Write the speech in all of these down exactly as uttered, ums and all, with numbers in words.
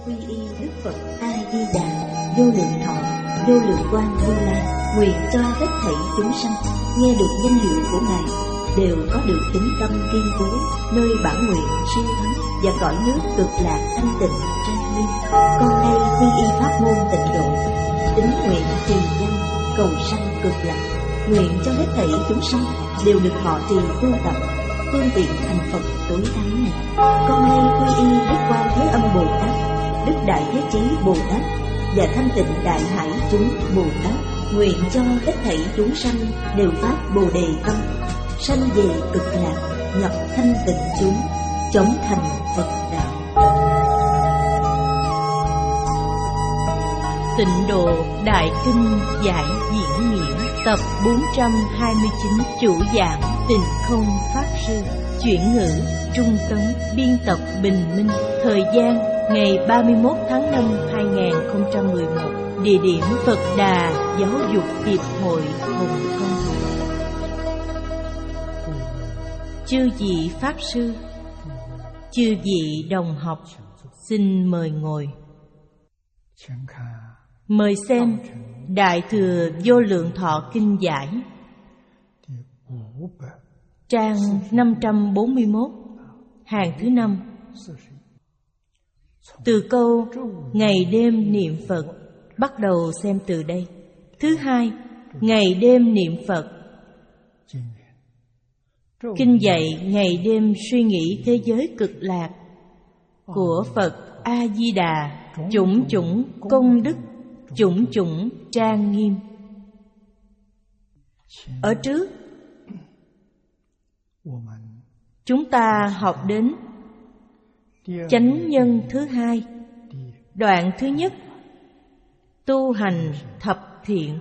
quy y Đức Phật A Di Đà, vô lượng thọ, vô lượng quang Như Lai, nguyện cho hết thảy chúng sanh nghe được danh hiệu của Ngài đều có được tính tâm kiên cố, nơi bản nguyện siêu thắng và cõi nước cực lạc thanh tịnh trang nghiêm. Con nay quy y pháp môn tịnh độ, tín nguyện trì danh cầu sanh cực lạc, nguyện cho hết thảy chúng sanh đều được thọ trì tu tập phương tiện thành Phật tối thắng này. Con nay quy y Đức Quan Thế Âm Bồ Tát, Đức Đại Thế Chí Bồ Tát và Thanh Tịnh Đại Hải chúng Bồ Tát, nguyện cho hết thảy chúng sanh đều phát Bồ Đề tâm, sanh về cực lạc, nhập thanh tịnh chúng, chống thành Phật đạo. Tịnh Độ Đại Kinh Giải Diễn Nghĩa, tập bốn trăm hai mươi chín, chủ giảng Tịnh Không Pháp Sư, chuyển ngữ Trung Tấn, biên tập Bình Minh. Thời gian ngày ba mươi mốt tháng năm hai nghìn không trăm mười một. Địa điểm Phật Đà Giáo dục Hiệp hội Hồng Kông. Chư vị Pháp Sư, chư vị đồng học, xin mời ngồi. Mời xem Đại Thừa Vô Lượng Thọ Kinh Giải, trang năm trăm bốn mươi mốt, hàng thứ năm. Từ câu ngày đêm niệm Phật bắt đầu xem từ đây. Thứ hai, ngày đêm niệm Phật. Kinh dạy ngày đêm suy nghĩ thế giới cực lạc của Phật A Di Đà, chủng chủng công đức, chủng chủng trang nghiêm. Ở trước chúng ta học đến chánh nhân thứ hai, đoạn thứ nhất, tu hành thập thiện.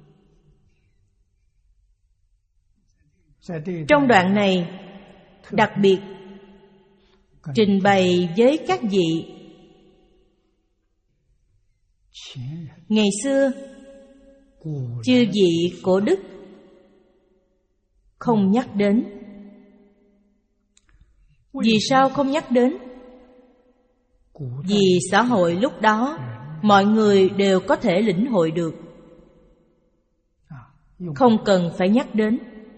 Trong đoạn này đặc biệt trình bày với các vị ngày xưa, chư vị cổ đức không nhắc đến. Vì sao không nhắc đến? Vì xã hội lúc đó mọi người đều có thể lĩnh hội được, không cần phải nhắc đến.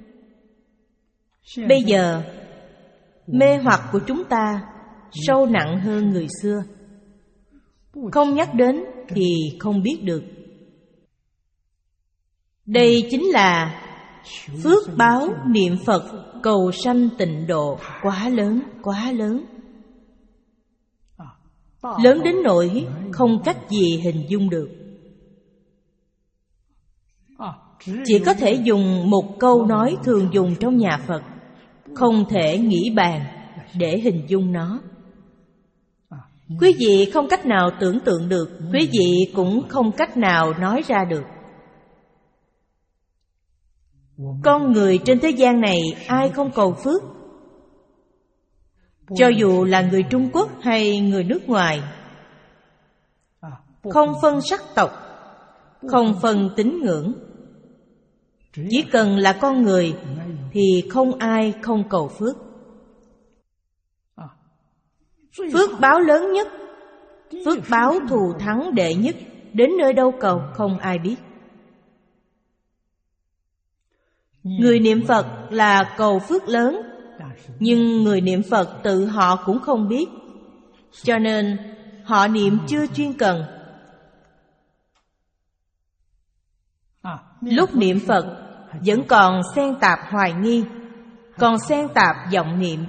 Bây giờ mê hoặc của chúng ta sâu nặng hơn người xưa. Không nhắc đến thì không biết được. Đây chính là phước báo niệm Phật cầu sanh tịnh độ quá lớn, quá lớn. Lớn đến nỗi không cách gì hình dung được. Chỉ có thể dùng một câu nói thường dùng trong nhà Phật, không thể nghĩ bàn để hình dung nó. Quý vị không cách nào tưởng tượng được, quý vị cũng không cách nào nói ra được. Con người trên thế gian này ai không cầu phước? Cho dù là người Trung Quốc hay người nước ngoài, không phân sắc tộc, không phân tín ngưỡng, chỉ cần là con người thì không ai không cầu phước. Phước báo lớn nhất, phước báo thù thắng đệ nhất, đến nơi đâu cầu không ai biết. Người niệm Phật là cầu phước lớn, nhưng người niệm Phật tự họ cũng không biết, cho nên họ niệm chưa chuyên cần. Lúc niệm Phật vẫn còn xen tạp hoài nghi, còn xen tạp vọng niệm.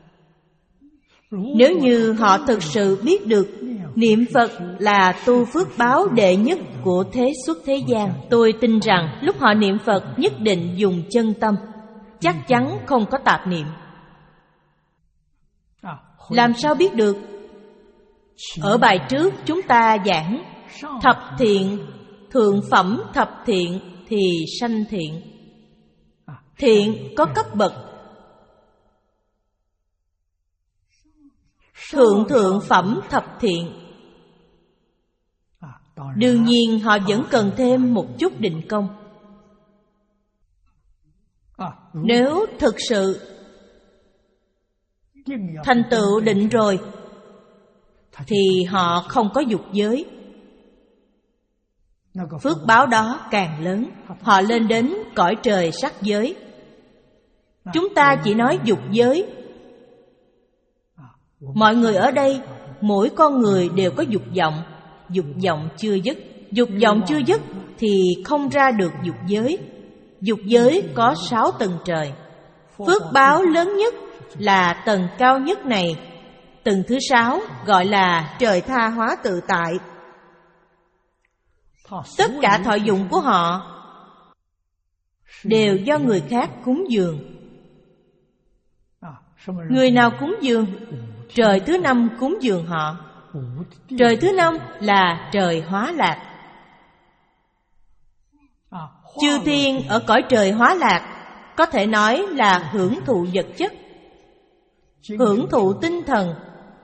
Nếu như họ thực sự biết được niệm Phật là tu phước báo đệ nhất của thế xuất thế gian, tôi tin rằng lúc họ niệm Phật nhất định dùng chân tâm, chắc chắn không có tạp niệm. Làm sao biết được? Ở bài trước chúng ta giảng thập thiện, thượng phẩm thập thiện thì sanh thiện. Thiện có cấp bậc. Thượng thượng phẩm thập thiện, đương nhiên họ vẫn cần thêm một chút định công. Nếu thực sự thành tựu định rồi thì họ không có dục giới. Phước báo đó càng lớn, họ lên đến cõi trời sắc giới. Chúng ta chỉ nói dục giới. Mọi người ở đây, mỗi con người đều có dục vọng. Dục vọng chưa dứt. Dục vọng chưa dứt thì không ra được dục giới. Dục giới có sáu tầng trời. Phước báo lớn nhất là tầng cao nhất này. Tầng thứ sáu gọi là trời tha hóa tự tại. Tất cả thọ dụng của họ đều do người khác cúng dường. Người nào cúng dường? Trời thứ năm cúng dường họ. Trời thứ năm là trời Hóa Lạc. Chư thiên ở cõi trời Hóa Lạc có thể nói là hưởng thụ vật chất, hưởng thụ tinh thần,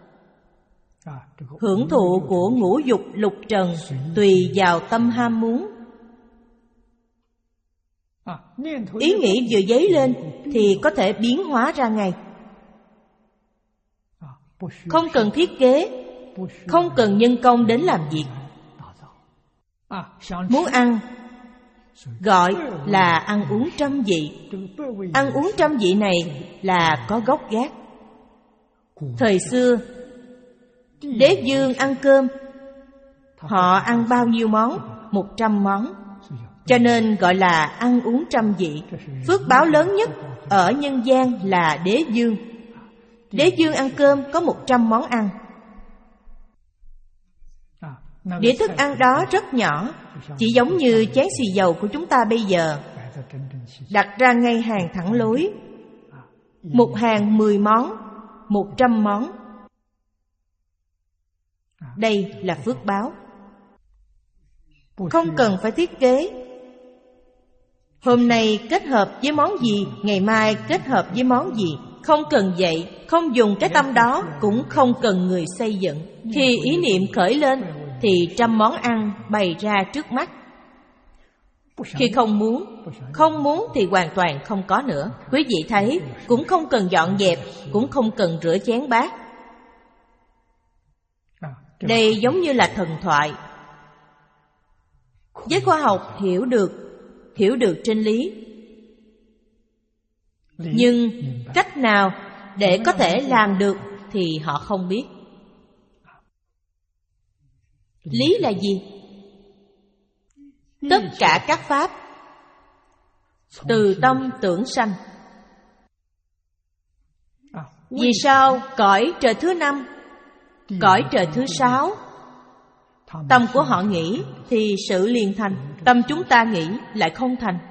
hưởng thụ của ngũ dục lục trần, tùy vào tâm ham muốn. Ý nghĩ vừa dấy lên thì có thể biến hóa ra ngay. Không cần thiết kế, không cần nhân công đến làm việc. Muốn ăn, gọi là ăn uống trăm vị. Ăn uống trăm vị này là có gốc gác. Thời xưa, đế vương ăn cơm, họ ăn bao nhiêu món? Một trăm món. Cho nên gọi là ăn uống trăm vị. Phước báo lớn nhất ở nhân gian là đế vương. Đế vương ăn cơm có một trăm món ăn. Đĩa thức ăn đó rất nhỏ, chỉ giống như chén xì dầu của chúng ta bây giờ, đặt ra ngay hàng thẳng lối. Một hàng mười món, một trăm món. Đây là phước báo. Không cần phải thiết kế. Hôm nay kết hợp với món gì, ngày mai kết hợp với món gì. Không cần vậy, không dùng cái tâm đó, cũng không cần người xây dựng. Khi ý niệm khởi lên thì trăm món ăn bày ra trước mắt. Khi không muốn, không muốn thì hoàn toàn không có nữa. Quý vị thấy, cũng không cần dọn dẹp, cũng không cần rửa chén bát. Đây giống như là thần thoại. Giới khoa học hiểu được, hiểu được trên lý. Nhưng cách nào để có thể làm được thì họ không biết. Lý là gì? Tất cả các pháp từ tâm tưởng sanh. Vì sao cõi trời thứ năm, cõi trời thứ sáu, tâm của họ nghĩ thì sự liền thành, tâm chúng ta nghĩ lại không thành.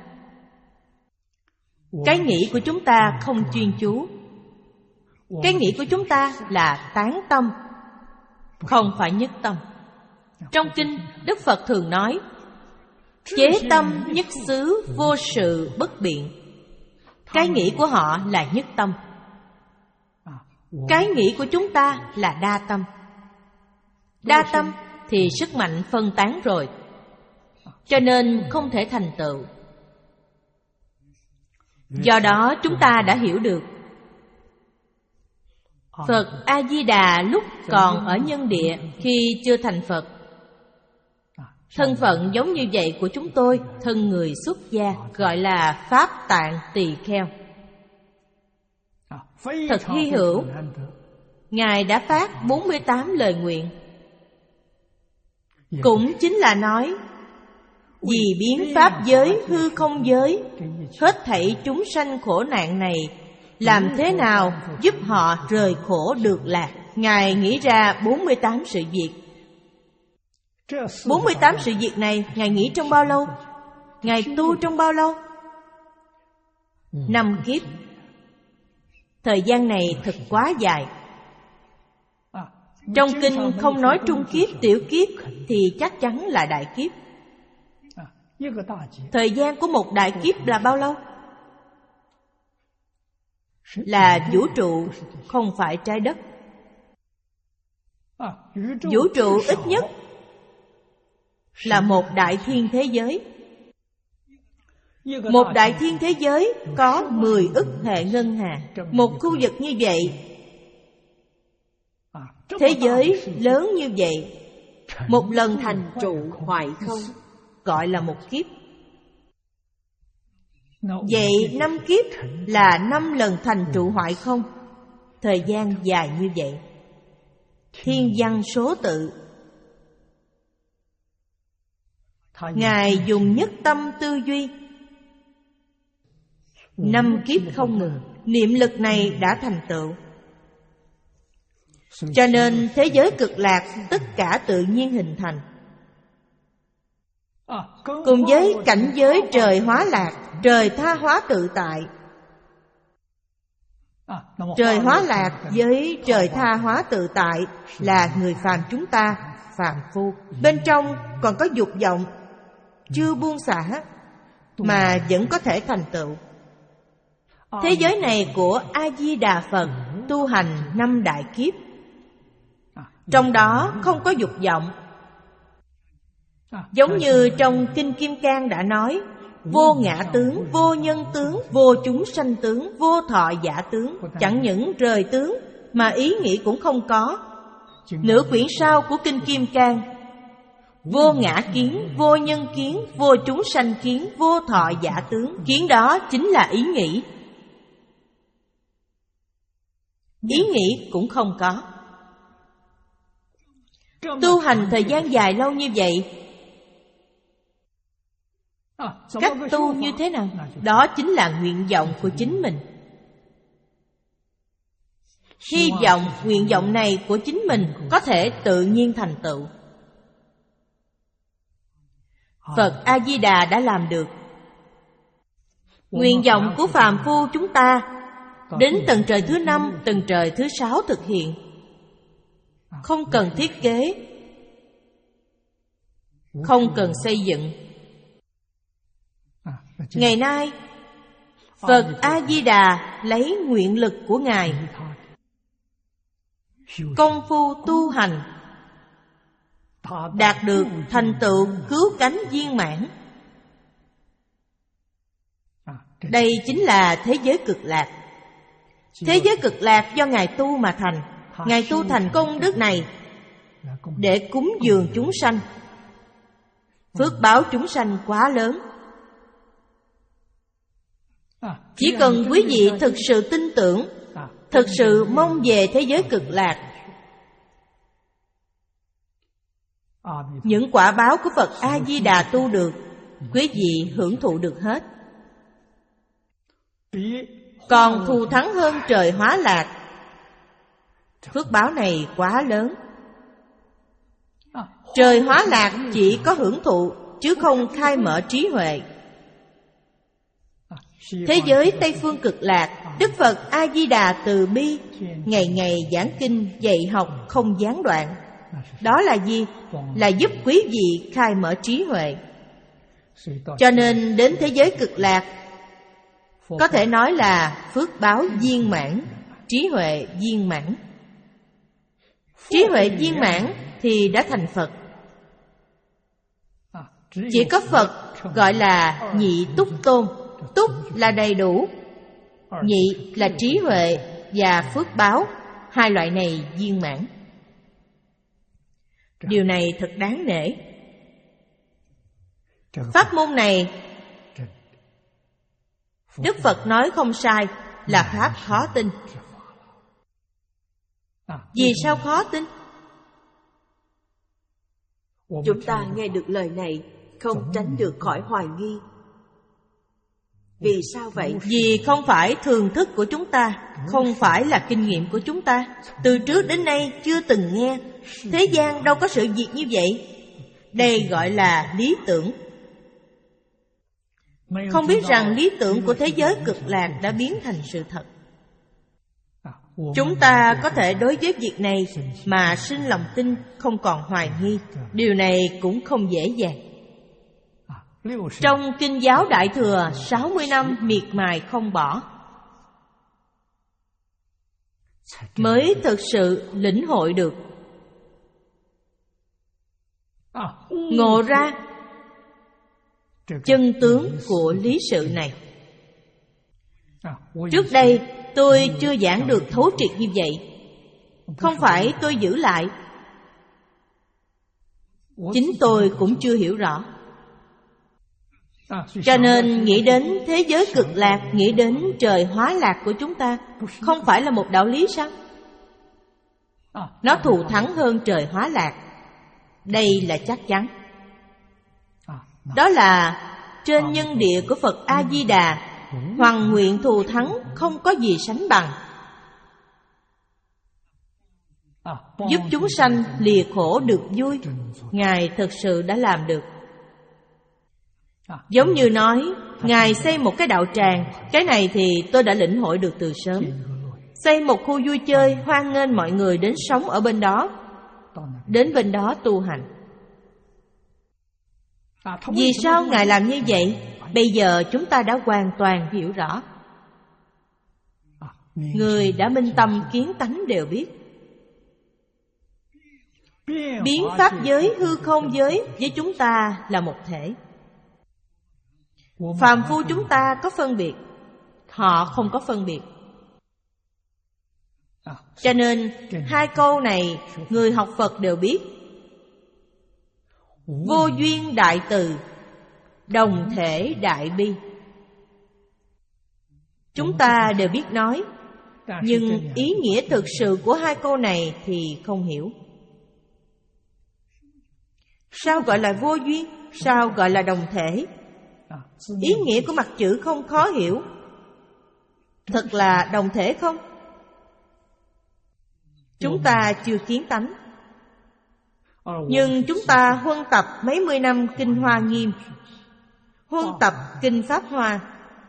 Cái nghĩ của chúng ta không chuyên chú. Cái nghĩ của chúng ta là tán tâm, không phải nhất tâm. Trong kinh, Đức Phật thường nói: chế tâm nhất xứ, vô sự bất biện. Cái nghĩ của họ là nhất tâm. Cái nghĩ của chúng ta là đa tâm. Đa tâm thì sức mạnh phân tán rồi, cho nên không thể thành tựu. Do đó chúng ta đã hiểu được Phật A-di-đà lúc còn ở nhân địa, khi chưa thành Phật, thân phận giống như vậy của chúng tôi, thân người xuất gia, gọi là Pháp Tạng Tỳ Kheo. Thật hy hữu. Ngài đã phát bốn mươi tám lời nguyện. Cũng chính là nói: vì biến pháp giới hư không giới, hết thảy chúng sanh khổ nạn này, làm thế nào giúp họ rời khổ được lạc. Ngài nghĩ ra bốn mươi tám sự việc. bốn mươi tám sự việc này Ngài nghĩ trong bao lâu? Ngài tu trong bao lâu? Năm kiếp. Thời gian này thật quá dài. Trong kinh không nói trung kiếp, tiểu kiếp thì chắc chắn là đại kiếp. Thời gian của một đại kiếp là bao lâu? Là vũ trụ, không phải trái đất. Vũ trụ ít nhất là một đại thiên thế giới. Một đại thiên thế giới có mười ức hệ ngân hà. Một khu vực như vậy Thế giới lớn như vậy, một lần thành trụ hoại không, gọi là một kiếp. Vậy năm kiếp là năm lần thành trụ hoại không. Thời gian dài như vậy. Thiên văn số tự, Ngài dùng nhất tâm tư duy. Năm kiếp không ngừng, niệm lực này đã thành tựu. Cho nên thế giới cực lạc tất cả tự nhiên hình thành. Cùng với cảnh giới trời hóa lạc, trời tha hóa tự tại. Trời hóa lạc với trời tha hóa tự tại là người phàm chúng ta, phàm phu. Bên trong còn có dục vọng, chưa buông xả mà vẫn có thể thành tựu. Thế giới này của A-di-đà Phật tu hành năm đại kiếp. Trong đó không có dục vọng. Giống như trong Kinh Kim Cang đã nói, vô ngã tướng, vô nhân tướng, vô chúng sanh tướng, vô thọ giả tướng. Chẳng những rời tướng mà ý nghĩ cũng không có. Nửa quyển sau của Kinh Kim Cang, vô ngã kiến, vô nhân kiến, vô chúng sanh kiến, vô thọ giả tướng. Kiến đó chính là ý nghĩ. Ý nghĩ cũng không có. Tu hành thời gian dài lâu như vậy, cách tu như thế nào? Đó chính là nguyện vọng của chính mình. Hy vọng nguyện vọng này của chính mình có thể tự nhiên thành tựu. Phật A-di-đà đã làm được. Nguyện vọng của phàm phu chúng ta đến tầng trời thứ năm, tầng trời thứ sáu thực hiện. Không cần thiết kế, không cần xây dựng. Ngày nay, Phật A-di-đà lấy nguyện lực của Ngài, công phu tu hành, đạt được thành tựu cứu cánh viên mãn. Đây chính là thế giới cực lạc. Thế giới cực lạc do Ngài tu mà thành. Ngài tu thành công đức này để cúng dường chúng sanh. Phước báo chúng sanh quá lớn. Chỉ cần quý vị thực sự tin tưởng, thực sự mong về thế giới cực lạc, những quả báo của Phật A-di-đà tu được, quý vị hưởng thụ được hết. Còn thù thắng hơn trời hóa lạc. Phước báo này quá lớn. Trời hóa lạc chỉ có hưởng thụ, chứ không khai mở trí huệ. Thế giới Tây Phương cực lạc, Đức Phật A-di-đà từ bi, ngày ngày giảng kinh, dạy học không gián đoạn. Đó là gì? Là giúp quý vị khai mở trí huệ. Cho nên đến thế giới cực lạc, có thể nói là phước báo viên mãn, trí huệ viên mãn. Trí huệ viên mãn thì đã thành Phật. Chỉ có Phật gọi là nhị túc tôn. Túc là đầy đủ, nhị là trí huệ và phước báo. Hai loại này viên mãn. Điều này thật đáng nể. Pháp môn này Đức Phật nói không sai, là pháp khó tin. Vì sao khó tin? Chúng ta nghe được lời này không tránh được khỏi hoài nghi. Vì sao vậy? Vì không phải thường thức của chúng ta, không phải là kinh nghiệm của chúng ta. Từ trước đến nay chưa từng nghe. Thế gian đâu có sự việc như vậy. Đây gọi là lý tưởng. Không biết rằng lý tưởng của thế giới cực lạc đã biến thành sự thật. Chúng ta có thể đối với việc này mà sinh lòng tin, không còn hoài nghi. Điều này cũng không dễ dàng. Trong Kinh giáo Đại Thừa, sáu mươi năm miệt mài không bỏ, mới thực sự lĩnh hội được, ngộ ra chân tướng của lý sự này. Trước đây tôi chưa giảng được thấu triệt như vậy. Không phải tôi giữ lại, chính tôi cũng chưa hiểu rõ. Cho nên nghĩ đến thế giới cực lạc, nghĩ đến trời hóa lạc của chúng ta, không phải là một đạo lý sao? Nó thù thắng hơn trời hóa lạc, đây là chắc chắn. Đó là trên nhân địa của Phật A-di-đà, hoằng nguyện thù thắng, không có gì sánh bằng. Giúp chúng sanh lìa khổ được vui, Ngài thực sự đã làm được. Giống như nói, Ngài xây một cái đạo tràng, cái này thì tôi đã lĩnh hội được từ sớm. Xây một khu vui chơi, hoan nghênh mọi người đến sống ở bên đó, đến bên đó tu hành. Vì sao Ngài làm như vậy? Bây giờ chúng ta đã hoàn toàn hiểu rõ. Người đã minh tâm kiến tánh đều biết. Biến pháp giới, hư không giới với chúng ta là một thể. Phàm phu chúng ta có phân biệt, họ không có phân biệt. Cho nên hai câu này người học Phật đều biết. Vô duyên đại từ, đồng thể đại bi. Chúng ta đều biết nói, nhưng ý nghĩa thực sự của hai câu này thì không hiểu. Sao gọi là vô duyên? Sao gọi là đồng thể? Ý nghĩa của mặt chữ không khó hiểu. Thật là đồng thể không? Chúng ta chưa kiến tánh, nhưng chúng ta huân tập mấy mươi năm Kinh Hoa Nghiêm, huân tập Kinh Pháp Hoa.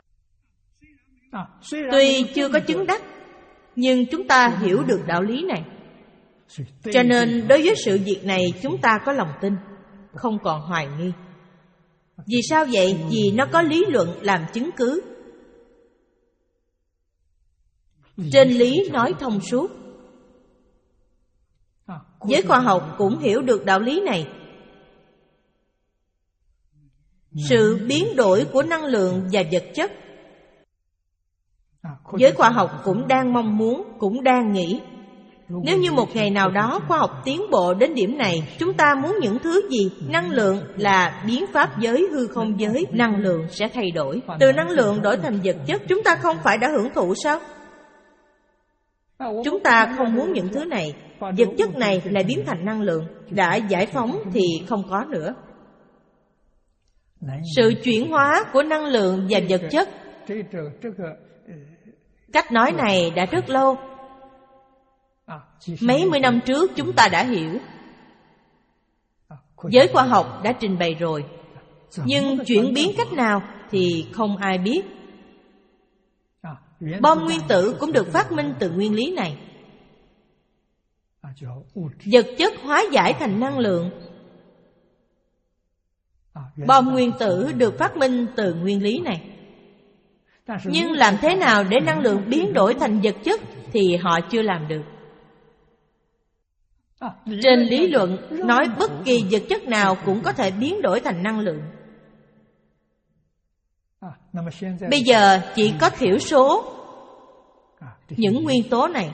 Tuy chưa có chứng đắc, nhưng chúng ta hiểu được đạo lý này. Cho nên đối với sự việc này chúng ta có lòng tin, không còn hoài nghi. Vì sao vậy? Vì nó có lý luận làm chứng cứ. Trên lý nói thông suốt. Giới khoa học cũng hiểu được đạo lý này. Sự biến đổi của năng lượng và vật chất, giới khoa học cũng đang mong muốn, cũng đang nghĩ, nếu như một ngày nào đó khoa học tiến bộ đến điểm này, chúng ta muốn những thứ gì? Năng lượng là biến pháp giới, hư không giới, năng lượng sẽ thay đổi. Từ năng lượng đổi thành vật chất, chúng ta không phải đã hưởng thụ sao? Chúng ta không muốn những thứ này. Vật chất này lại biến thành năng lượng, đã giải phóng thì không có nữa. Sự chuyển hóa của năng lượng và vật chất, cách nói này đã rất lâu. Mấy mươi năm trước chúng ta đã hiểu, giới khoa học đã trình bày rồi. Nhưng chuyển biến cách nào thì không ai biết. Bom nguyên tử cũng được phát minh từ nguyên lý này. Vật chất hóa giải thành năng lượng. Bom nguyên tử được phát minh từ nguyên lý này. Nhưng làm thế nào để năng lượng biến đổi thành vật chất thì họ chưa làm được. Trên lý luận nói bất kỳ vật chất nào cũng có thể biến đổi thành năng lượng. Bây giờ chỉ có thiểu số những nguyên tố này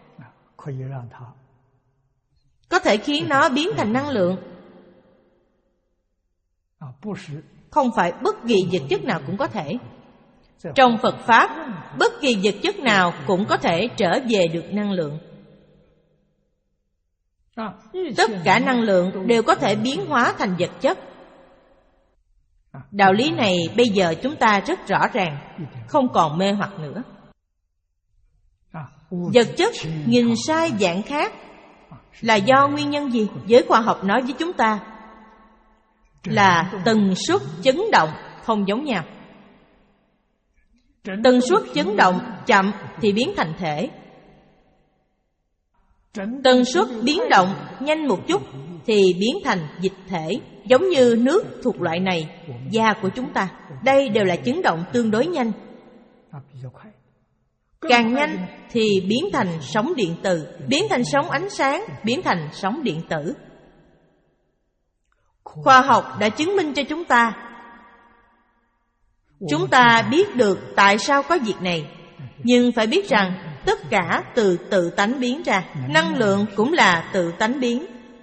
có thể khiến nó biến thành năng lượng. Không phải bất kỳ vật chất nào cũng có thể. Trong Phật Pháp, bất kỳ vật chất nào cũng có thể trở về được năng lượng. Tất cả năng lượng đều có thể biến hóa thành vật chất. Đạo lý này bây giờ chúng ta rất rõ ràng, không còn mê hoặc nữa. Vật chất nghìn sai dạng khác là do nguyên nhân gì? Giới khoa học nói với chúng ta là tần suất chấn động không giống nhau. Tần suất chấn động chậm thì biến thành thể. Tần suất biến động nhanh một chút thì biến thành dịch thể. Giống như nước thuộc loại này, da của chúng ta, đây đều là chấn động tương đối nhanh. Càng nhanh thì biến thành sóng điện từ, biến thành sóng ánh sáng, biến thành sóng điện tử. Khoa học đã chứng minh cho chúng ta. Chúng ta biết được tại sao có việc này, nhưng phải biết rằng tất cả từ tự tánh biến ra. Năng lượng cũng là tự tánh biến.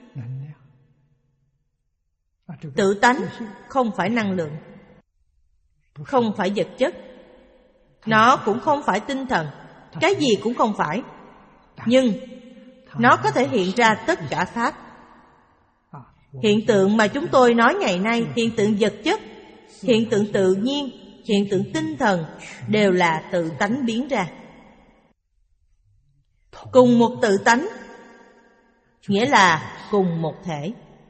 Tự tánh không phải năng lượng, không phải vật chất, nó cũng không phải tinh thần, cái gì cũng không phải. Nhưng nó có thể hiện ra tất cả pháp. Hiện tượng mà chúng tôi nói ngày nay, hiện tượng vật chất, hiện tượng tự nhiên, hiện tượng tinh thần đều là tự tánh biến ra. Cùng một tự tánh, nghĩa là cùng một thể.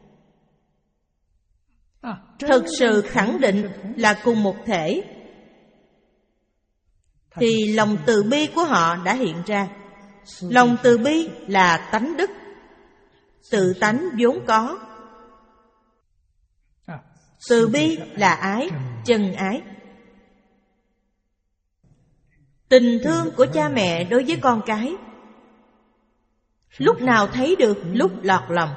Thực sự khẳng định là cùng một thể, thì lòng từ bi của họ đã hiện ra. Lòng từ bi là tánh đức, tự tánh vốn có. Từ bi là ái, chân ái. Tình thương của cha mẹ đối với con cái, lúc nào thấy được, lúc lọt lòng.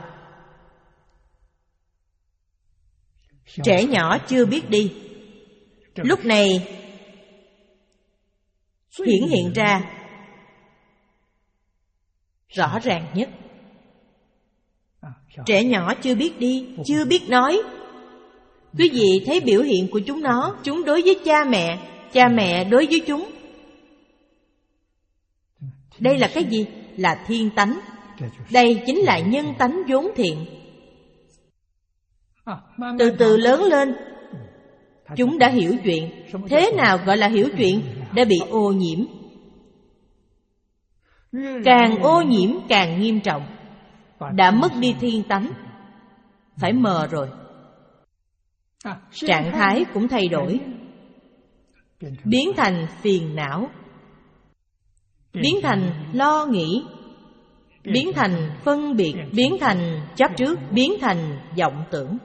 Trẻ nhỏ chưa biết đi, lúc này hiển hiện ra rõ ràng nhất. Trẻ nhỏ chưa biết đi, chưa biết nói. Quý vị thấy biểu hiện của chúng nó, chúng đối với cha mẹ, cha mẹ đối với chúng. Đây là cái gì? Là thiên tánh. Đây chính là nhân tánh vốn thiện. Từ từ lớn lên, chúng đã hiểu chuyện. Thế nào gọi là hiểu chuyện? Đã bị ô nhiễm. Càng ô nhiễm càng nghiêm trọng. Đã mất đi thiên tánh, phải mờ rồi. Trạng thái cũng thay đổi, biến thành phiền não, biến thành lo nghĩ, biến thành phân biệt, biến thành chấp trước, biến thành vọng tưởng.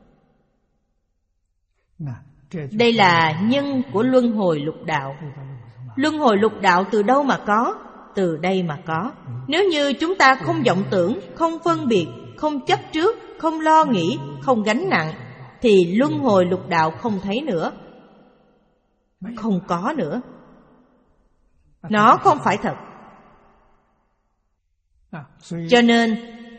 Đây là nhân của luân hồi lục đạo. Luân hồi lục đạo từ đâu mà có? Từ đây mà có. Nếu như chúng ta không vọng tưởng, không phân biệt, không chấp trước, không lo nghĩ, không gánh nặng, thì luân hồi lục đạo không thấy nữa, không có nữa. Nó không phải thật. Cho nên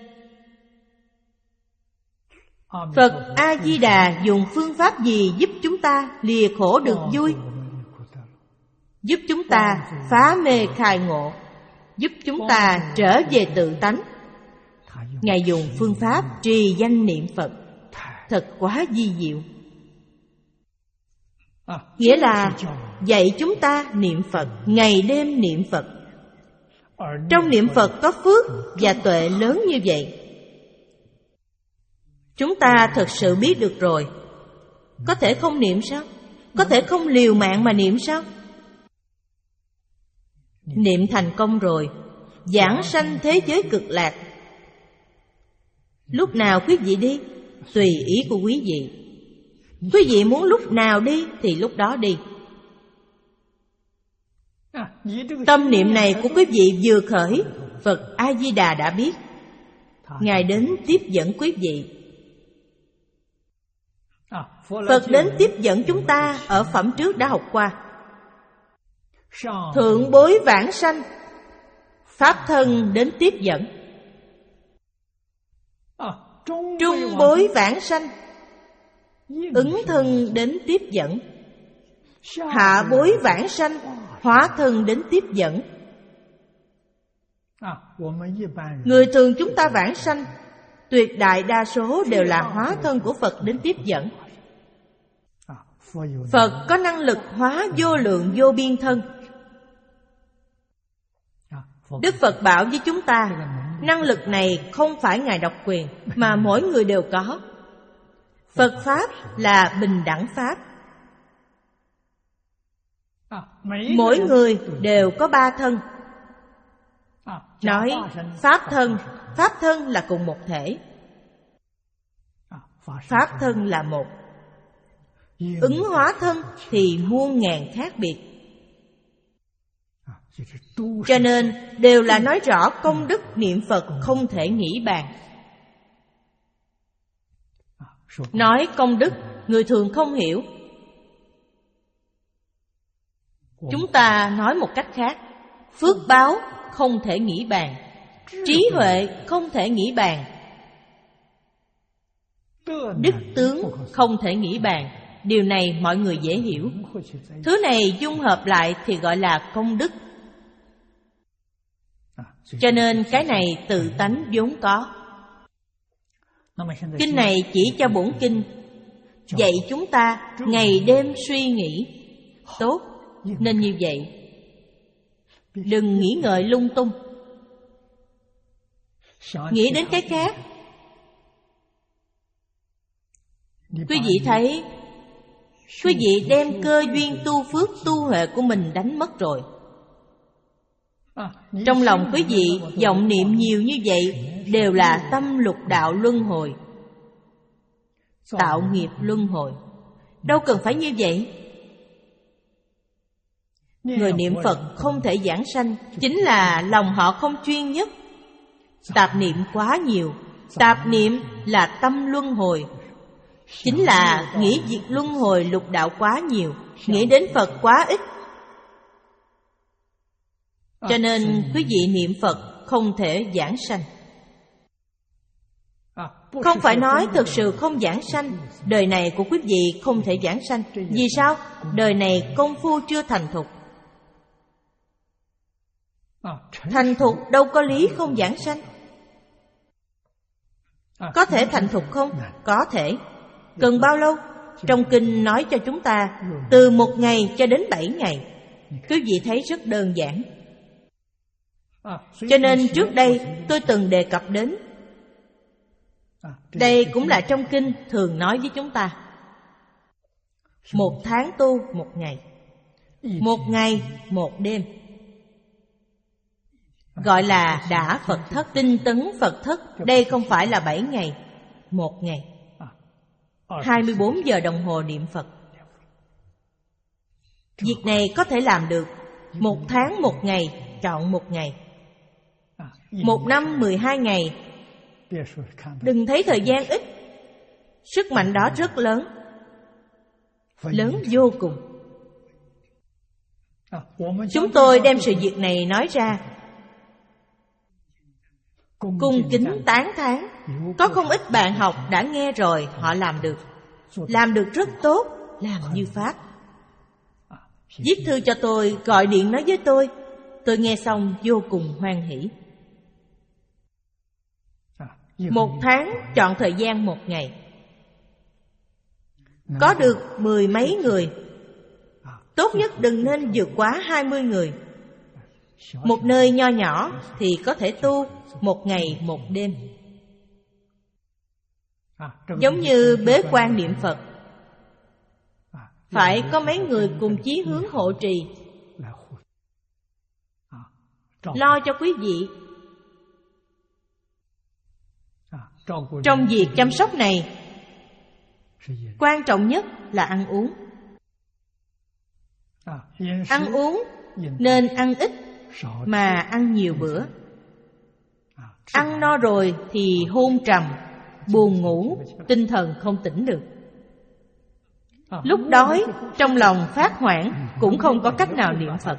Phật A-di-đà dùng phương pháp gì giúp chúng ta lìa khổ được vui? Giúp chúng ta phá mê khai ngộ, giúp chúng ta trở về tự tánh. Ngài dùng phương pháp trì danh niệm Phật, thật quá vi diệu. Nghĩa là dạy chúng ta niệm Phật, ngày đêm niệm Phật. Trong niệm Phật có phước và tuệ lớn như vậy. Chúng ta thật sự biết được rồi. Có thể không niệm sao? Có thể không liều mạng mà niệm sao? Niệm thành công rồi, giảng sanh thế giới cực lạc. Lúc nào quý vị đi, tùy ý của quý vị. Quý vị muốn lúc nào đi thì lúc đó đi. Tâm niệm này của quý vị vừa khởi, Phật A-di-đà đã biết. Ngài đến tiếp dẫn quý vị. Phật đến tiếp dẫn chúng ta ở phẩm trước đã học qua. Thượng bối vãng sanh, Pháp thân đến tiếp dẫn. Trung bối vãng sanh, Ứng thân đến tiếp dẫn. Hạ bối vãng sanh, Hóa thân đến tiếp dẫn. Người thường chúng ta vãng sanh, tuyệt đại đa số đều là hóa thân của Phật đến tiếp dẫn. Phật có năng lực hóa vô lượng vô biên thân. Đức Phật bảo với chúng ta, năng lực này không phải Ngài độc quyền, mà mỗi người đều có. Phật Pháp là bình đẳng Pháp. Mỗi người đều có ba thân. Nói Pháp thân, Pháp thân là cùng một thể. Pháp thân là một. Ứng hóa thân thì muôn ngàn khác biệt. Cho nên đều là nói rõ công đức niệm Phật không thể nghĩ bàn. Nói công đức, người thường không hiểu. Chúng ta nói một cách khác. phước báo không thể nghĩ bàn, trí huệ không thể nghĩ bàn, đức tướng không thể nghĩ bàn. Điều này mọi người dễ hiểu. Thứ này dung hợp lại thì gọi là công đức. Cho nên cái này tự tánh vốn có. Kinh này chỉ cho bổn kinh dạy chúng ta ngày đêm suy nghĩ. Tốt, nên như vậy. Đừng nghĩ ngợi lung tung, nghĩ đến cái khác. Quý vị thấy, quý vị đem cơ duyên tu phước tu huệ của mình đánh mất rồi. Trong lòng quý vị vọng niệm nhiều như vậy đều là tâm lục đạo luân hồi, tạo nghiệp luân hồi. Đâu cần phải như vậy. Người niệm Phật không thể giảng sanh chính là lòng họ không chuyên nhất. Tạp niệm quá nhiều. Tạp niệm là tâm luân hồi, chính là nghĩ việc luân hồi lục đạo quá nhiều, nghĩ đến Phật quá ít. Cho nên quý vị niệm Phật không thể giảng sanh. Không phải nói thực sự không giảng sanh. Đời này của quý vị không thể giảng sanh. Vì sao? Đời này công phu chưa thành thục. Thành thục đâu có lý không giảng sanh. Có thể thành thục không? Có thể. Cần bao lâu? Trong kinh nói cho chúng ta từ một ngày cho đến bảy ngày. Quý vị thấy rất đơn giản. Cho nên trước đây tôi từng đề cập đến. Đây cũng là trong kinh thường nói với chúng ta. Một tháng tu một ngày, một ngày một đêm, gọi là đã Phật thất, tinh tấn Phật thất. Đây không phải là bảy ngày, một ngày, hai mươi bốn giờ đồng hồ niệm Phật. Việc này có thể làm được. Một tháng một ngày, chọn một ngày. Một năm mười hai ngày. Đừng thấy thời gian ít. Sức mạnh đó rất lớn, lớn vô cùng. Chúng tôi đem sự việc này nói ra, cung kính tán thán. Có không ít bạn học đã nghe rồi, họ làm được. Làm được rất tốt, làm như Pháp. Viết thư cho tôi, gọi điện nói với tôi. Tôi nghe xong vô cùng hoan hỷ. Một tháng chọn thời gian một ngày, có được mười mấy người. Tốt nhất đừng nên vượt quá hai mươi người. Một nơi nho nhỏ thì có thể tu một ngày một đêm. Giống như bế quan niệm Phật, phải có mấy người cùng chí hướng hộ trì, lo cho quý vị. Trong việc chăm sóc này, quan trọng nhất là ăn uống. Ăn uống nên ăn ít mà ăn nhiều bữa. Ăn no rồi thì hôn trầm, buồn ngủ, tinh thần không tỉnh được. Lúc đói, trong lòng phát hoảng, cũng không có cách nào niệm Phật.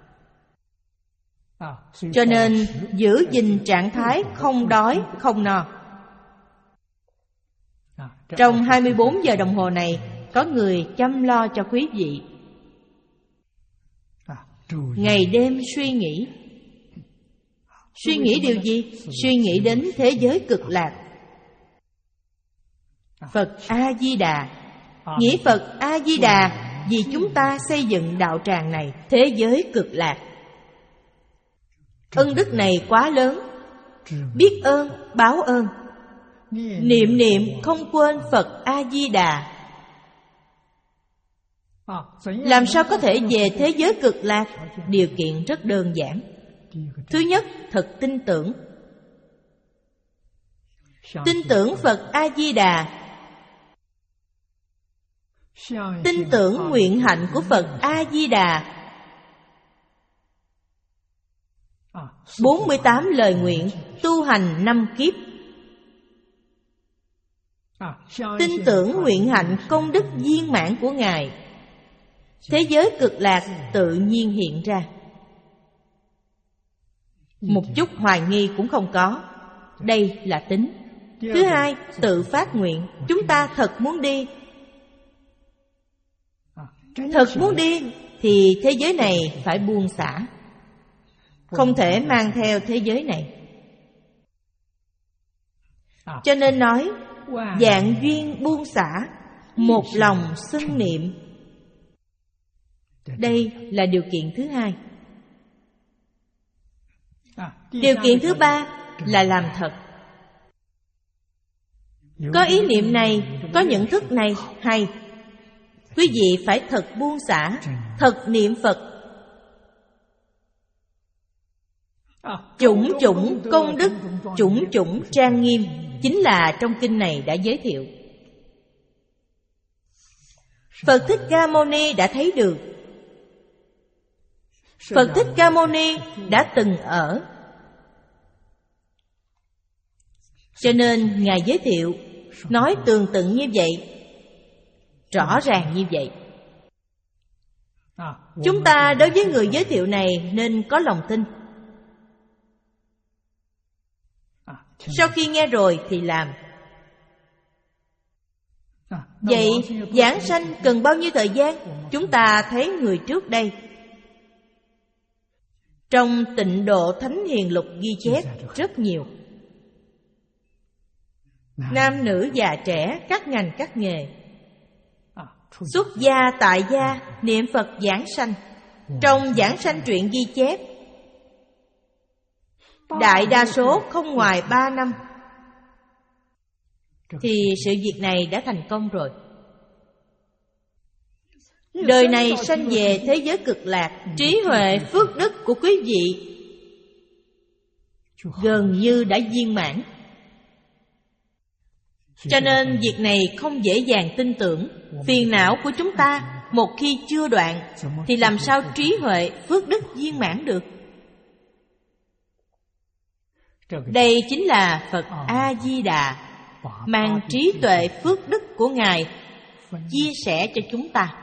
Cho nên giữ gìn trạng thái không đói, không no. Trong hai mươi bốn giờ đồng hồ này, có người chăm lo cho quý vị. Ngày đêm suy nghĩ. Suy nghĩ điều gì? Suy nghĩ đến thế giới cực lạc. Phật A-di-đà. Nghĩ Phật A-di-đà vì chúng ta xây dựng đạo tràng này, thế giới cực lạc. Ân đức này quá lớn. Biết ơn, báo ơn. Niệm niệm không quên Phật A-di-đà. Làm sao có thể về thế giới cực lạc? Điều kiện rất đơn giản. Thứ nhất, thật tin tưởng. Tin tưởng Phật A-di-đà. Tin tưởng nguyện hạnh của Phật A-di-đà. bốn mươi tám lời nguyện, tu hành năm kiếp. Tin tưởng nguyện hạnh công đức viên mãn của Ngài, thế giới cực lạc tự nhiên hiện ra. một chút hoài nghi cũng không có. Đây là tính. Thứ hai, tự phát nguyện. Chúng ta thật muốn đi. Thật muốn đi thì thế giới này phải buông xả, không thể mang theo thế giới này. Cho nên nói vạn duyên buông xả, một lòng xưng niệm. Đây là điều kiện thứ hai. Điều kiện thứ ba là làm thật. Có ý niệm này, có nhận thức này, hay. Quý vị phải thật buông xả, thật niệm Phật. Chủng chủng công đức, chủng chủng trang nghiêm, chính là trong kinh này đã giới thiệu. Phật Thích Ca Mâu Ni đã thấy được. Phật Thích Ca Mâu Ni đã từng ở. Cho nên Ngài giới thiệu, nói tường tận như vậy, rõ ràng như vậy. Chúng ta đối với người giới thiệu này nên có lòng tin. Sau khi nghe rồi thì làm. Vậy giảng sanh cần bao nhiêu thời gian? Chúng ta thấy người trước đây trong Tịnh Độ Thánh Hiền Lục ghi chép rất nhiều. Nam nữ già trẻ, các ngành các nghề, xuất gia tại gia, niệm Phật giảng sanh. Trong giảng sanh truyện ghi chép, đại đa số không ngoài ba năm thì sự việc này đã thành công rồi. Đời này sanh về thế giới cực lạc, trí huệ phước đức của quý vị gần như đã viên mãn. Cho nên việc này không dễ dàng tin tưởng. Phiền não của chúng ta một khi chưa đoạn thì làm sao trí huệ phước đức viên mãn được? Đây chính là Phật A-di-đà mang trí tuệ phước đức của Ngài chia sẻ cho chúng ta.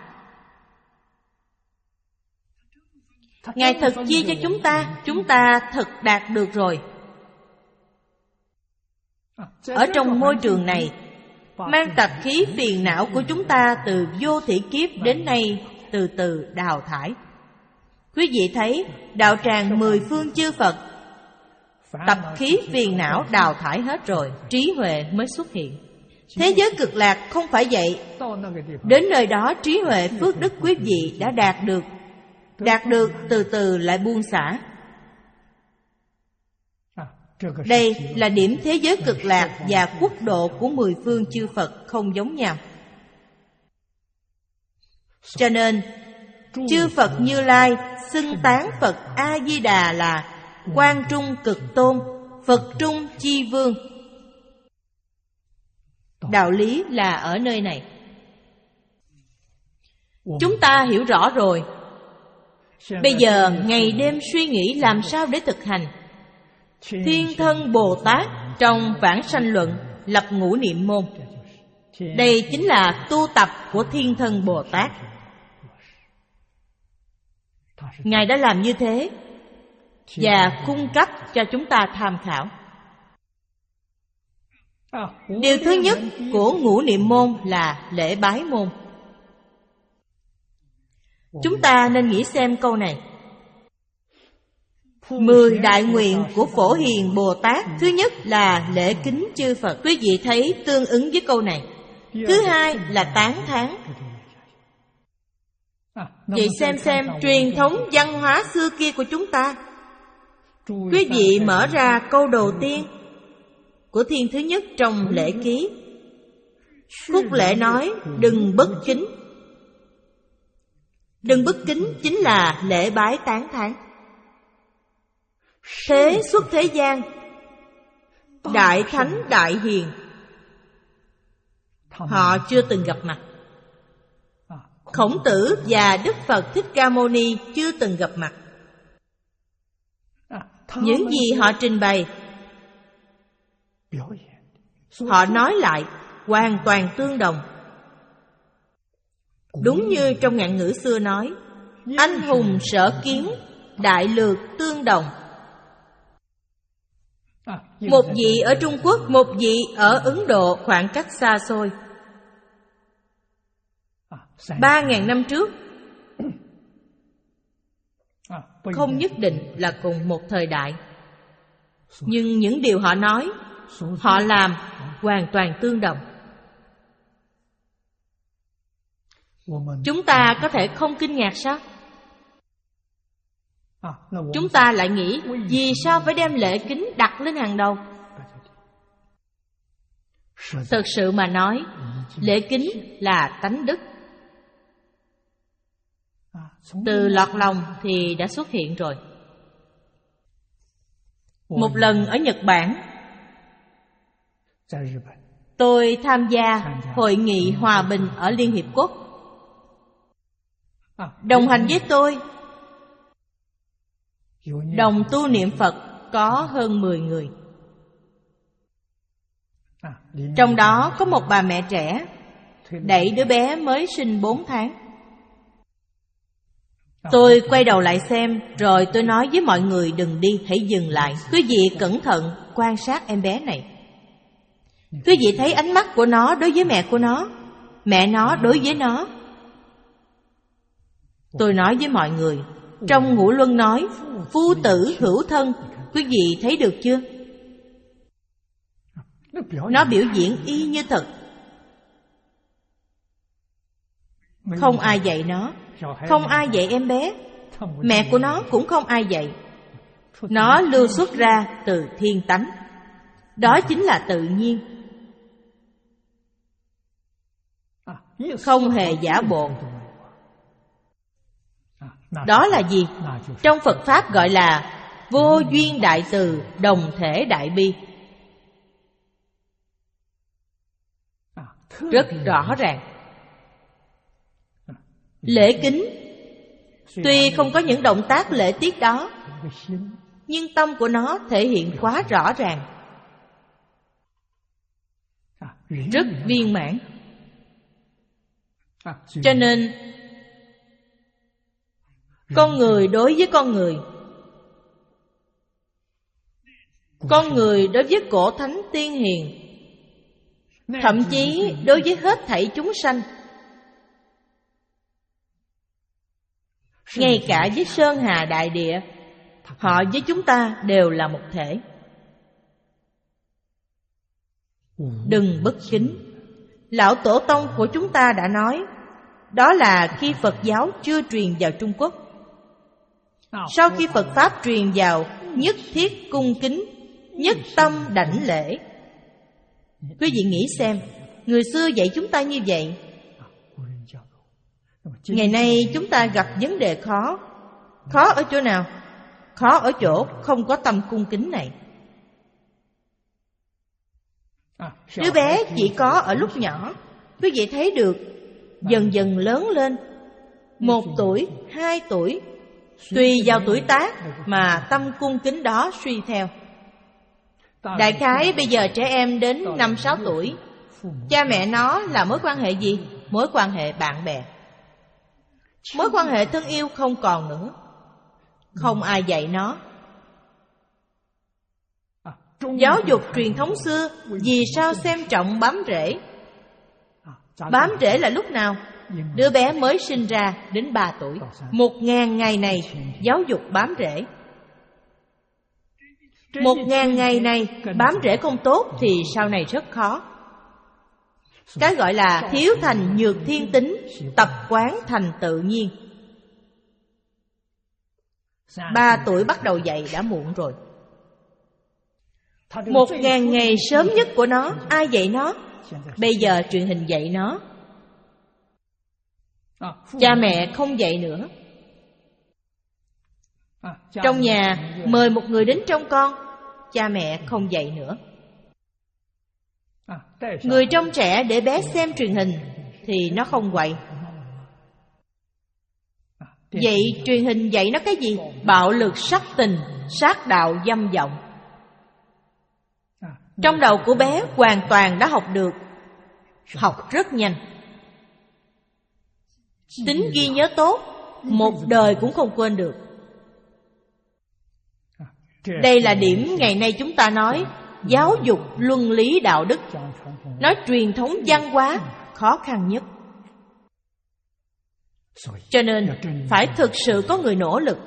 Ngài thật chia cho chúng ta, chúng ta thật đạt được rồi. Ở trong môi trường này, mang tật khí phiền não của chúng ta từ vô thỉ kiếp đến nay từ từ đào thải. Quý vị thấy đạo tràng mười phương chư Phật, tập khí phiền não đào thải hết rồi, trí huệ mới xuất hiện. Thế giới cực lạc không phải vậy. Đến nơi đó trí huệ phước đức quý vị đã đạt được. Đạt được từ từ lại buông xả. Đây là điểm thế giới cực lạc và quốc độ của mười phương chư Phật không giống nhau. Cho nên chư Phật Như Lai xưng tán Phật A-di-đà là Quang Trung Cực Tôn, Phật Trung Chi Vương. Đạo lý là ở nơi này. Chúng ta hiểu rõ rồi. Bây giờ ngày đêm suy nghĩ làm sao để thực hành. Thiên Thân Bồ Tát trong Vãng Sanh Luận lập ngũ niệm môn. Đây chính là tu tập của Thiên Thân Bồ Tát. Ngài đã làm như thế và cung cấp cho chúng ta tham khảo. Điều thứ nhất của ngũ niệm môn là lễ bái môn. Chúng ta nên nghĩ xem câu này. Mười đại nguyện của Phổ Hiền Bồ Tát, thứ nhất là lễ kính chư Phật. Quý vị thấy tương ứng với câu này. Thứ hai là tán thán. Vậy xem xem truyền thống văn hóa xưa kia của chúng ta. Quý vị mở ra câu đầu tiên của thiên thứ nhất trong lễ ký. Phúc lễ nói đừng bất kính. Đừng bất kính chính là lễ bái tán thán. Thế xuất thế gian, đại thánh đại hiền, họ chưa từng gặp mặt. Khổng Tử và Đức Phật Thích Ca Mâu Ni chưa từng gặp mặt. Những gì họ trình bày, họ nói lại hoàn toàn tương đồng. Đúng như trong ngạn ngữ xưa nói, anh hùng sở kiến, đại lược tương đồng. Một vị ở Trung Quốc, một vị ở Ấn Độ, khoảng cách xa xôi. Ba ngàn năm trước, không nhất định là cùng một thời đại, nhưng những điều họ nói, họ làm hoàn toàn tương đồng. Chúng ta có thể không kinh ngạc sao? Chúng ta lại nghĩ, vì sao phải đem lễ kính đặt lên hàng đầu? Thực sự mà nói, lễ kính là tánh đức. Từ lọt lòng thì đã xuất hiện rồi. Một lần ở Nhật Bản, tôi tham gia hội nghị hòa bình ở Liên Hiệp Quốc. Đồng hành với tôi, đồng tu niệm Phật có hơn mười người. Trong đó có một bà mẹ trẻ đẩy đứa bé mới sinh bốn tháng. Tôi quay đầu lại xem, rồi tôi nói với mọi người đừng đi, hãy dừng lại. Quý vị cẩn thận quan sát em bé này. Quý vị thấy ánh mắt của nó đối với mẹ của nó, mẹ nó đối với nó. Tôi nói với mọi người, trong Ngũ Luân nói, phu tử hữu thân. Quý vị thấy được chưa? Nó biểu diễn y như thật. Không ai dạy nó, không ai dạy em bé, mẹ của nó cũng không ai dạy. Nó lưu xuất ra từ thiên tánh. Đó chính là tự nhiên, không hề giả bộ. Đó là gì? Trong Phật Pháp gọi là vô duyên đại từ, đồng thể đại bi. Rất rõ ràng. Lễ kính tuy không có những động tác lễ tiết đó, nhưng tâm của nó thể hiện quá rõ ràng, rất viên mãn. Cho nên con người đối với con người, con người đối với cổ thánh tiên hiền, thậm chí đối với hết thảy chúng sanh, ngay cả với sơn hà đại địa, họ với chúng ta đều là một thể. Đừng bất kính. Lão Tổ Tông của chúng ta đã nói, đó là khi Phật giáo chưa truyền vào Trung Quốc. Sau khi Phật Pháp truyền vào, nhất thiết cung kính, nhất tâm đảnh lễ. Quý vị nghĩ xem, người xưa dạy chúng ta như vậy. Ngày nay chúng ta gặp vấn đề khó. Khó ở chỗ nào? Khó ở chỗ không có tâm cung kính này. Đứa bé chỉ có ở lúc nhỏ. Quý vị thấy được, dần dần lớn lên, một tuổi, hai tuổi, tùy vào tuổi tác mà tâm cung kính đó suy theo. Đại khái bây giờ trẻ em đến năm sáu tuổi, cha mẹ nó là mối quan hệ gì? Mối quan hệ bạn bè. Mối quan hệ thân yêu không còn nữa. Không ai dạy nó. Giáo dục truyền thống xưa vì sao xem trọng bám rễ? Bám rễ là lúc nào? Đứa bé mới sinh ra đến ba tuổi. Một ngàn ngày này giáo dục bám rễ. Một ngàn ngày này bám rễ không tốt thì sau này rất khó. Cái gọi là thiếu thành nhược thiên tính, tập quán thành tự nhiên. Ba tuổi bắt đầu dạy đã muộn rồi. Một ngàn ngày sớm nhất của nó, ai dạy nó? Bây giờ truyền hình dạy nó. Cha mẹ không dạy nữa. Trong nhà mời một người đến trông con, cha mẹ không dạy nữa. Người trông trẻ để bé xem truyền hình thì nó không quậy. Vậy truyền hình dạy nó cái gì? Bạo lực, sắc tình, sát đạo, dâm vọng. Trong đầu của bé hoàn toàn đã học được. Học rất nhanh. Tính ghi nhớ tốt, một đời cũng không quên được. Đây là điểm ngày nay chúng ta nói giáo dục luân lý đạo đức, nói truyền thống văn hóa khó khăn nhất. Cho nên phải thực sự có người nỗ lực.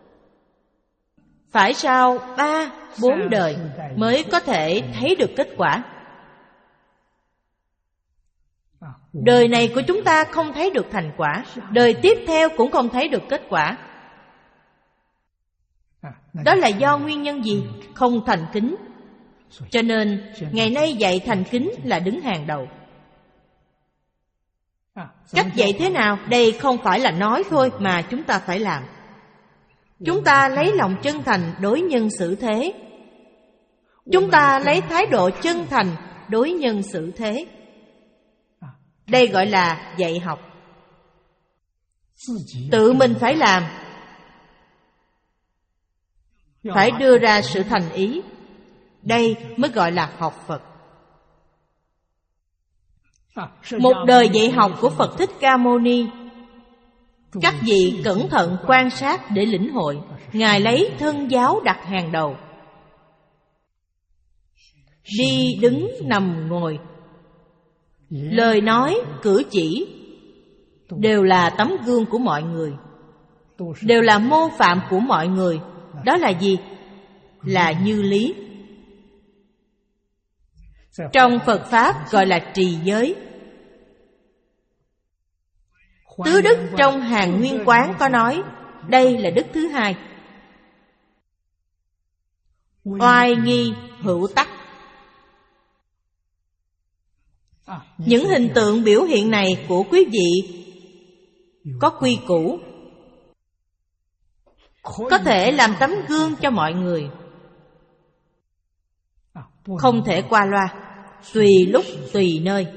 Phải sau ba, bốn đời mới có thể thấy được kết quả. Đời này của chúng ta không thấy được thành quả, đời tiếp theo cũng không thấy được kết quả. Đó là do nguyên nhân gì? Không thành kính. Cho nên ngày nay dạy thành kính là đứng hàng đầu. Cách dạy thế nào? Đây không phải là nói thôi mà chúng ta phải làm. Chúng ta lấy lòng chân thành đối nhân xử thế. Chúng ta lấy thái độ chân thành đối nhân xử thế. Đây gọi là dạy học. Tự mình phải làm, phải đưa ra sự thành ý. Đây mới gọi là học Phật. Một đời dạy học của Phật Thích Ca Mâu Ni, các vị cẩn thận quan sát để lĩnh hội. Ngài lấy thân giáo đặt hàng đầu. Đi đứng nằm ngồi, lời nói cử chỉ đều là tấm gương của mọi người, đều là mô phạm của mọi người. Đó là gì? Là như lý. Trong Phật Pháp gọi là trì giới. Tứ đức trong Hàng Nguyên Quán có nói, đây là đức thứ hai. Oai nghi hữu tắc. Những hình tượng biểu hiện này của quý vị có quy củ, có thể làm tấm gương cho mọi người. Không thể qua loa, tùy lúc tùy nơi.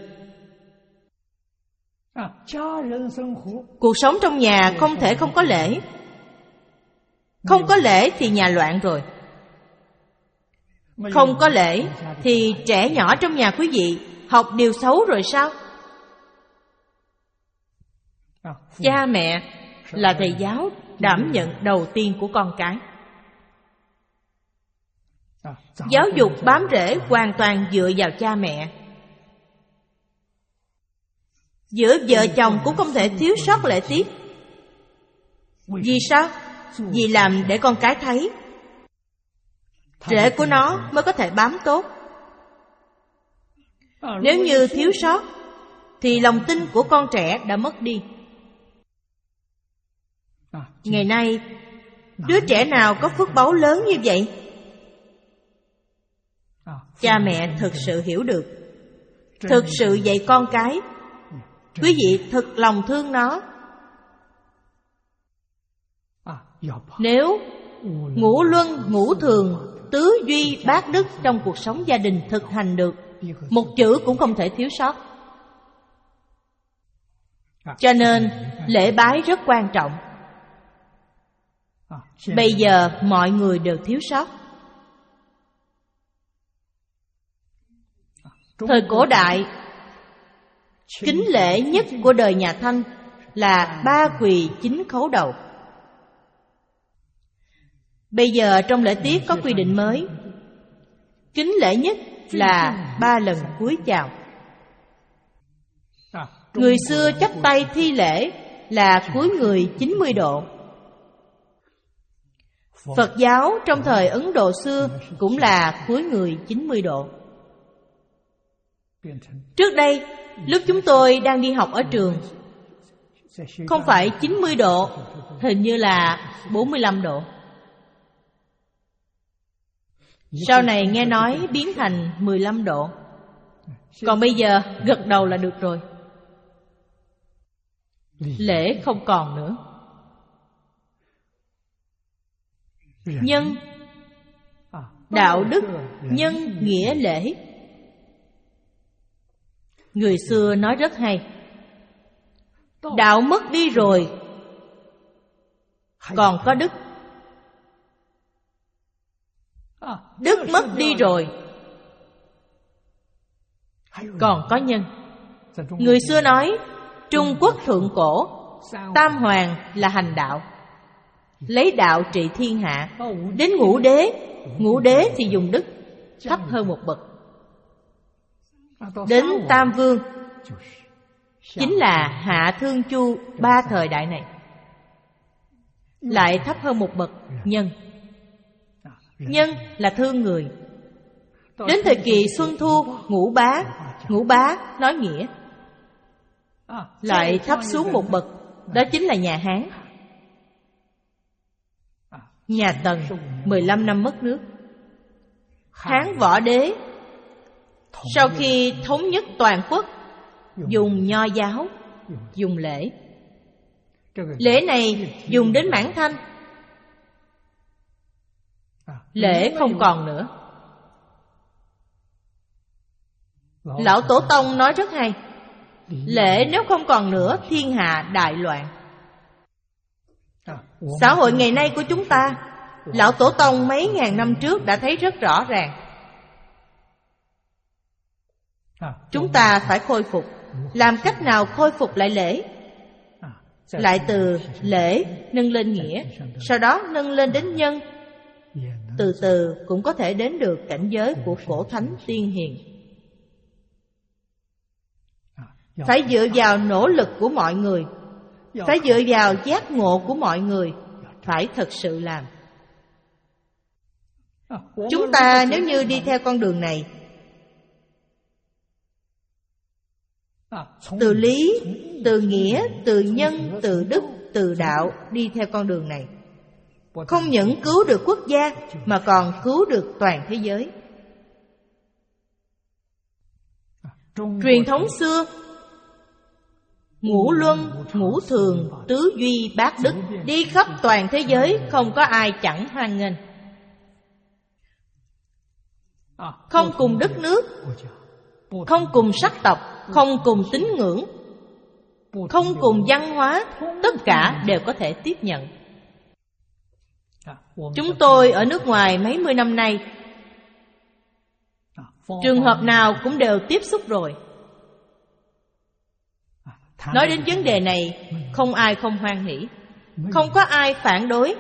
Cuộc sống trong nhà không thể không có lễ. Không có lễ thì nhà loạn rồi. Không có lễ thì trẻ nhỏ trong nhà quý vị học điều xấu rồi sao? Cha mẹ là thầy giáo đảm nhận đầu tiên của con cái. Giáo dục bám rễ hoàn toàn dựa vào cha mẹ. Giữa vợ chồng cũng không thể thiếu sót lễ tiết. Vì sao? Vì làm để con cái thấy, rễ của nó mới có thể bám tốt. Nếu như thiếu sót thì lòng tin của con trẻ đã mất đi. Ngày nay đứa trẻ nào có phước báu lớn như vậy? Cha mẹ thực sự hiểu được, thực sự dạy con cái. Quý vị thực lòng thương nó. Nếu ngũ luân ngũ thường, tứ duy bát đức trong cuộc sống gia đình thực hành được, một chữ cũng không thể thiếu sót. Cho nên lễ bái rất quan trọng. Bây giờ mọi người đều thiếu sót. Thời cổ đại, kính lễ nhất của đời nhà Thanh là ba quỳ chín khấu đầu. Bây giờ trong lễ tiết có quy định mới. Kính lễ nhất là ba lần cúi chào. Người xưa chắp tay thi lễ là cúi người chín mươi độ. Phật giáo trong thời Ấn Độ xưa cũng là cúi người chín mươi độ. Trước đây, lúc chúng tôi đang đi học ở trường, không phải chín mươi độ, hình như là bốn mươi lăm độ. Sau này nghe nói biến thành mười lăm độ. Còn bây giờ gật đầu là được rồi. Lễ không còn nữa. Nhân, đạo đức, nhân, nghĩa, lễ. Người xưa nói rất hay. Đạo mất đi rồi, còn có đức. Đức mất đi rồi, còn có nhân. Người xưa nói Trung Quốc thượng cổ, tam hoàng là hành đạo. lấy đạo trị thiên hạ. Đến ngũ đế, ngũ đế thì dùng đức, thấp hơn một bậc. Đến tam vương, chính là Hạ Thương Chu ba thời đại này, lại thấp hơn một bậc nhân. Nhân là thương người. Đến thời kỳ Xuân Thu, ngũ bá, ngũ bá nói nghĩa, lại thấp xuống một bậc, đó chính là nhà Hán. Nhà Tần mười lăm năm mất nước. Hán Võ Đế sau khi thống nhất toàn quốc, dùng nho giáo, dùng lễ. Lễ này dùng đến Mãn Thanh, lễ không còn nữa. Lão Tổ Tông nói rất hay, lễ nếu không còn nữa, thiên hạ đại loạn. Xã hội ngày nay của chúng ta, Lão Tổ Tông mấy ngàn năm trước đã thấy rất rõ ràng. Chúng ta phải khôi phục. Làm cách nào khôi phục lại lễ? Lại từ lễ nâng lên nghĩa, sau đó nâng lên đến nhân, từ từ cũng có thể đến được cảnh giới của cổ thánh tiên hiền. Phải dựa vào nỗ lực của mọi người, phải dựa vào giác ngộ của mọi người, phải thật sự làm. Chúng ta nếu như đi theo con đường này, từ lý, từ nghĩa, từ nhân, từ đức, từ đạo, đi theo con đường này, không những cứu được quốc gia mà còn cứu được toàn thế giới. Truyền thống xưa, ngũ luân, ngũ thường, tứ duy, bát đức, đi khắp toàn thế giới, không có ai chẳng hoan nghênh. Không cùng đất nước, không cùng sắc tộc, không cùng tín ngưỡng, không cùng văn hóa, tất cả đều có thể tiếp nhận. Chúng tôi ở nước ngoài mấy mươi năm nay, trường hợp nào cũng đều tiếp xúc rồi. Nói đến vấn đề này, không ai không hoan hỉ, không có ai phản đối.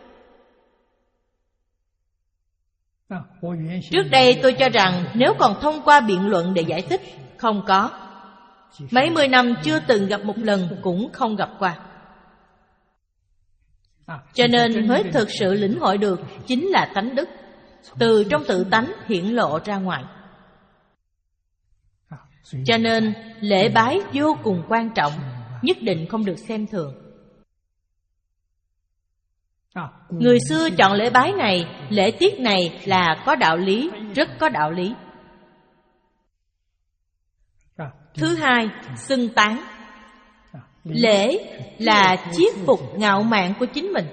Trước đây tôi cho rằng nếu còn thông qua biện luận để giải thích, không có. Mấy mươi năm chưa từng gặp một lần, cũng không gặp qua. Cho nên mới thực sự lĩnh hội được chính là tánh đức, từ trong tự tánh hiển lộ ra ngoài. Cho nên lễ bái vô cùng quan trọng, nhất định không được xem thường. Người xưa chọn lễ bái này, lễ tiết này là có đạo lý, rất có đạo lý. Thứ hai, xưng tán. Lễ là chiết phục ngạo mạn của chính mình.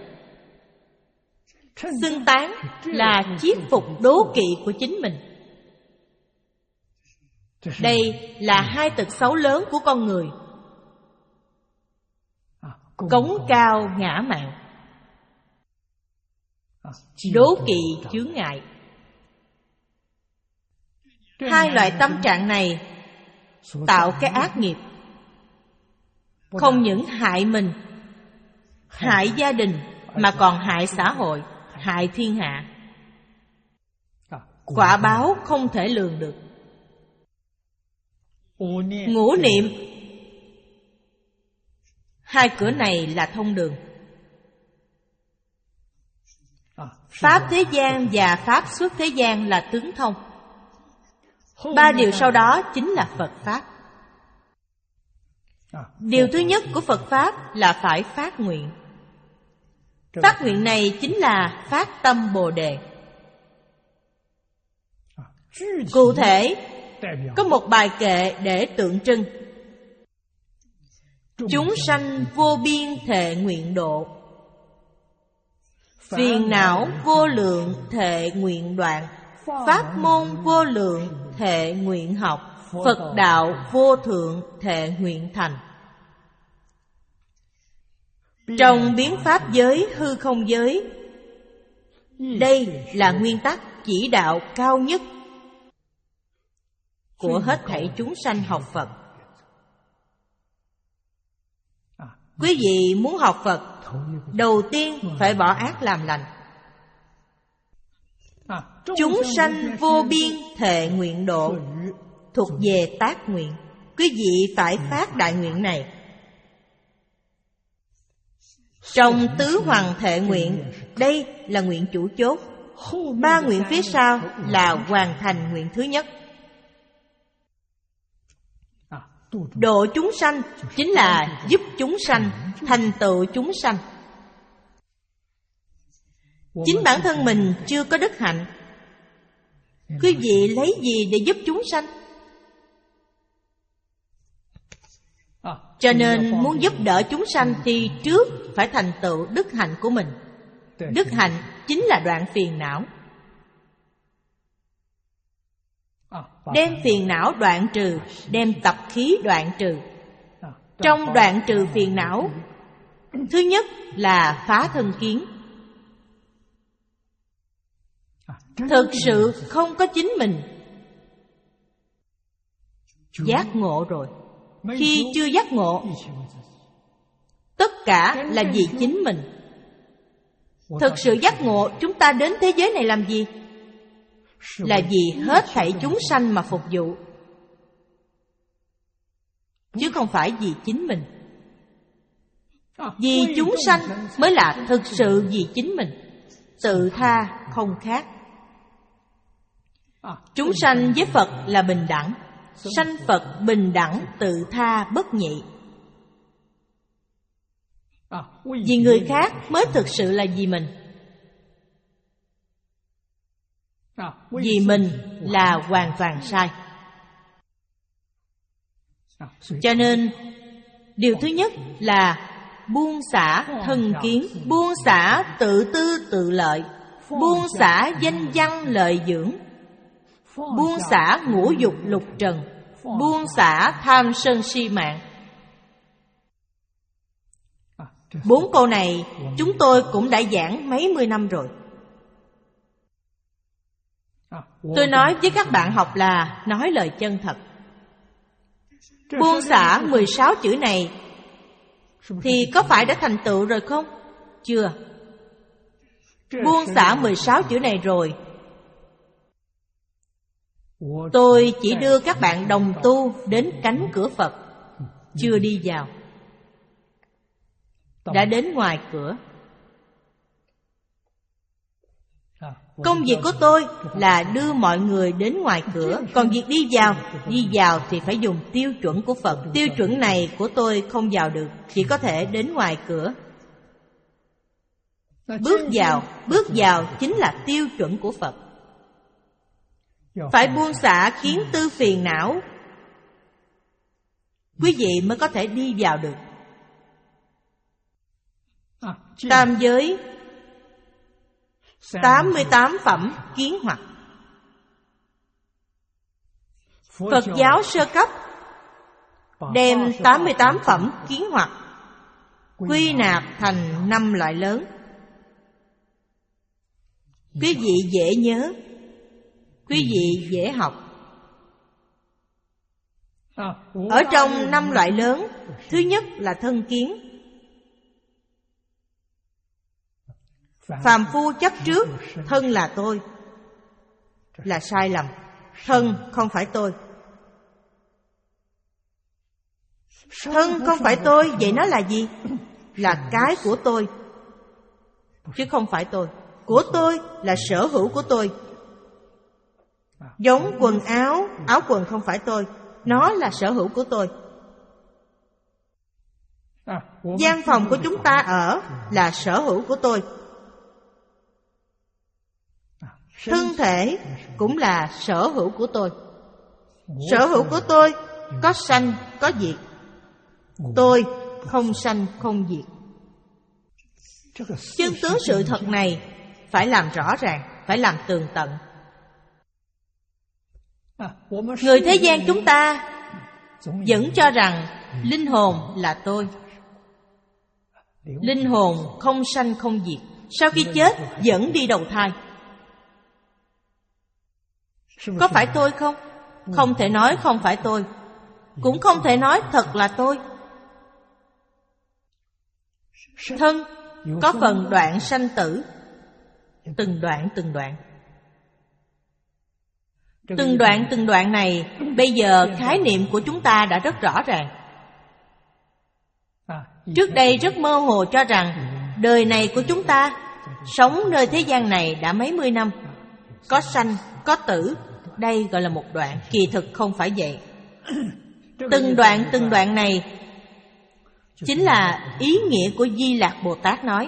Xưng tán là chiết phục đố kỵ của chính mình. Đây là hai tật xấu lớn của con người: cống cao ngã mạn, đố kỵ chướng ngại. Hai loại tâm trạng này tạo cái ác nghiệp, không những hại mình, hại gia đình, mà còn hại xã hội, hại thiên hạ. Quả báo không thể lường được. Ngũ niệm, hai cửa này là thông đường. Pháp thế gian và Pháp xuất thế gian là tướng thông. Ba điều sau đó chính là Phật Pháp. Điều thứ nhất của Phật Pháp là phải phát nguyện. Phát nguyện này chính là phát tâm Bồ Đề. Cụ thể, có một bài kệ để tượng trưng: chúng sanh vô biên thệ nguyện độ, phiền não vô lượng thệ nguyện đoạn, pháp môn vô lượng thệ nguyện học, Phật đạo vô thượng thệ nguyện thành. Trong biến pháp giới, hư không giới, đây là nguyên tắc chỉ đạo cao nhất của hết thảy chúng sanh học Phật. Quý vị muốn học Phật, đầu tiên phải bỏ ác làm lành. Chúng sanh vô biên thệ nguyện độ, thuộc về tác nguyện. Quý vị phải phát đại nguyện này. Trong tứ hoàng thệ nguyện, đây là nguyện chủ chốt. Ba nguyện phía sau là hoàn thành nguyện thứ nhất. Độ chúng sanh chính là giúp chúng sanh thành tựu chúng sanh. Chính bản thân mình chưa có đức hạnh, quý vị lấy gì để giúp chúng sanh? Cho nên muốn giúp đỡ chúng sanh thì trước phải thành tựu đức hạnh của mình. Đức hạnh chính là đoạn phiền não. Đem phiền não đoạn trừ, đem tập khí đoạn trừ. Trong đoạn trừ phiền não, thứ nhất là phá thân kiến. Thực sự không có chính mình, giác ngộ rồi. Khi chưa giác ngộ, tất cả là vì chính mình. Thực sự giác ngộ, chúng ta đến thế giới này làm gì? Là vì hết thảy chúng sanh mà phục vụ, chứ không phải vì chính mình. Vì chúng sanh mới là thực sự vì chính mình, tự tha không khác. Chúng sanh với Phật là bình đẳng, sanh Phật bình đẳng tự tha bất nhị. Vì người khác mới thực sự là vì mình. Vì mình là hoàn toàn sai. Cho nên điều thứ nhất là buông xả thân kiến, buông xả tự tư tự lợi, buông xả danh văn lợi dưỡng, buông xả ngũ dục lục trần, buông xả tham sân si mạng. Bốn câu này chúng tôi cũng đã giảng mấy mươi năm rồi. Tôi nói với các bạn học là nói lời chân thật. Buông xả mười sáu chữ này thì có phải đã thành tựu rồi không? Chưa. Buông xả mười sáu chữ này rồi, tôi chỉ đưa các bạn đồng tu đến cánh cửa Phật, chưa đi vào, đã đến ngoài cửa. Công việc của tôi là đưa mọi người đến ngoài cửa. Còn việc đi vào, đi vào thì phải dùng tiêu chuẩn của Phật. Tiêu chuẩn này của tôi không vào được, chỉ có thể đến ngoài cửa. Bước vào, bước vào chính là tiêu chuẩn của Phật. Phải buông xả kiến tư phiền não, quý vị mới có thể đi vào được. Tam giới tám mươi tám phẩm kiến hoặc. Phật giáo sơ cấp đem tám mươi tám phẩm kiến hoặc quy nạp thành năm loại lớn. Quý vị dễ nhớ, quý vị dễ học. Ở trong năm loại lớn, thứ nhất là thân kiến. Phàm phu chấp trước thân là tôi, là sai lầm. Thân không phải tôi. Thân không phải tôi, vậy nó là gì? Là cái của tôi, chứ không phải tôi. Của tôi là sở hữu của tôi. Giống quần áo, áo quần không phải tôi, nó là sở hữu của tôi. Gian phòng của chúng ta ở là sở hữu của tôi. Thân thể cũng là sở hữu của tôi. Sở hữu của tôi có sanh, có diệt. Tôi không sanh, không diệt. Chân tướng sự thật này phải làm rõ ràng, phải làm tường tận. Người thế gian chúng ta vẫn cho rằng linh hồn là tôi. Linh hồn không sanh không diệt, sau khi chết vẫn đi đầu thai. Có phải tôi không? Không thể nói không phải tôi, cũng không thể nói thật là tôi. Thân có phần đoạn sanh tử, từng đoạn từng đoạn. Từng đoạn từng đoạn này, bây giờ khái niệm của chúng ta đã rất rõ ràng. Trước đây rất mơ hồ cho rằng đời này của chúng ta sống nơi thế gian này đã mấy mươi năm, có sanh, có tử. Đây gọi là một đoạn, kỳ thực không phải vậy. Từng đoạn từng đoạn này chính là ý nghĩa của Di Lạc Bồ Tát nói.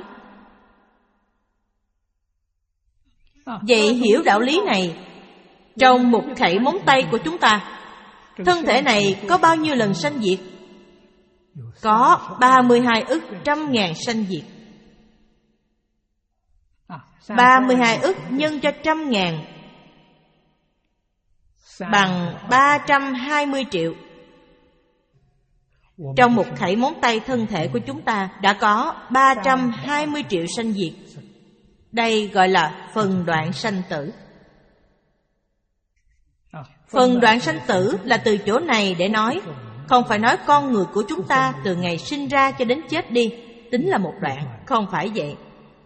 Vậy hiểu đạo lý này, trong một khẩy móng tay của chúng ta, thân thể này có bao nhiêu lần sanh diệt? Có ba mươi hai ức trăm ngàn sanh diệt. Ba mươi hai ức nhân cho trăm ngàn bằng ba trăm hai mươi triệu. Trong một khẩy móng tay thân thể của chúng ta đã có ba trăm hai mươi triệu sanh diệt. Đây gọi là phần đoạn sanh tử. Phần đoạn sanh tử là từ chỗ này để nói, không phải nói con người của chúng ta từ ngày sinh ra cho đến chết đi tính là một đoạn, không phải vậy.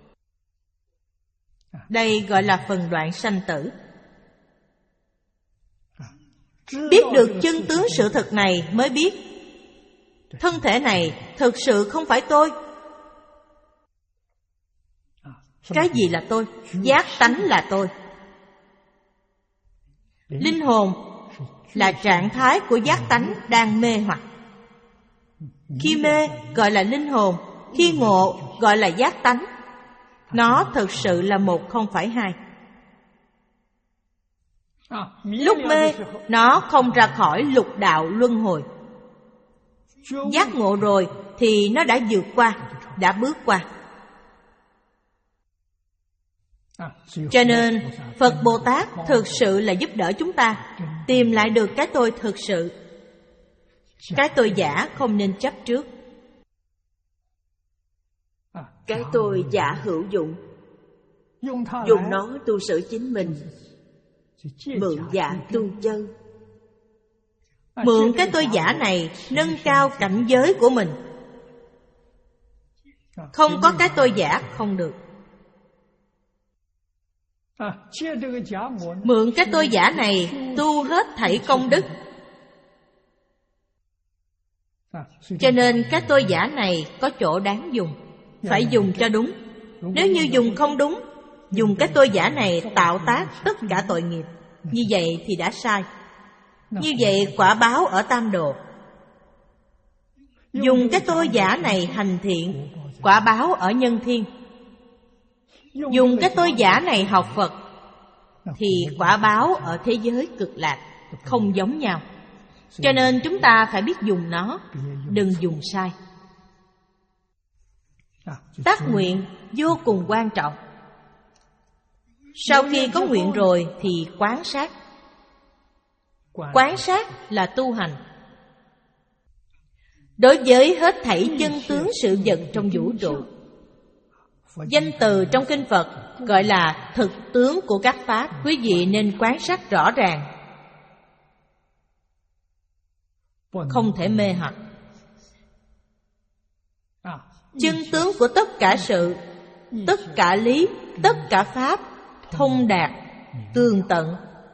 Đây gọi là phần đoạn sanh tử. Biết được chân tướng sự thật này mới biết thân thể này thực sự không phải tôi. Cái gì là tôi? Giác tánh là tôi. Linh hồn là trạng thái của giác tánh đang mê hoặc. Khi mê gọi là linh hồn, khi ngộ gọi là giác tánh. Nó thực sự là một, không phải hai. Lúc mê, nó không ra khỏi lục đạo luân hồi. Giác ngộ rồi thì nó đã vượt qua, đã bước qua. Cho nên Phật Bồ Tát thực sự là giúp đỡ chúng ta tìm lại được cái tôi thực sự. Cái tôi giả không nên chấp trước. Cái tôi giả hữu dụng, dùng nó tu sửa chính mình, mượn giả tu chân. Mượn cái tôi giả này nâng cao cảnh giới của mình. Không có cái tôi giả không được. Mượn cái tôi giả này tu hết thảy công đức. Cho nên cái tôi giả này có chỗ đáng dùng, phải dùng cho đúng. Nếu như dùng không đúng, dùng cái tôi giả này tạo tác tất cả tội nghiệp, như vậy thì đã sai. Như vậy quả báo ở tam độ. Dùng cái tôi giả này hành thiện, quả báo ở nhân thiên. Dùng cái tôi giả này học Phật, thì quả báo ở thế giới cực lạc, không giống nhau. Cho nên chúng ta phải biết dùng nó, đừng dùng sai. Tác nguyện vô cùng quan trọng. Sau khi có nguyện rồi thì quán sát. Quán sát là tu hành. Đối với hết thảy chân tướng sự vật trong vũ trụ, danh từ trong kinh Phật gọi là thực tướng của các pháp. Quý vị nên quán sát rõ ràng, không thể mê hoặc. Chân tướng của tất cả sự, tất cả lý, tất cả pháp thông đạt, tường tận.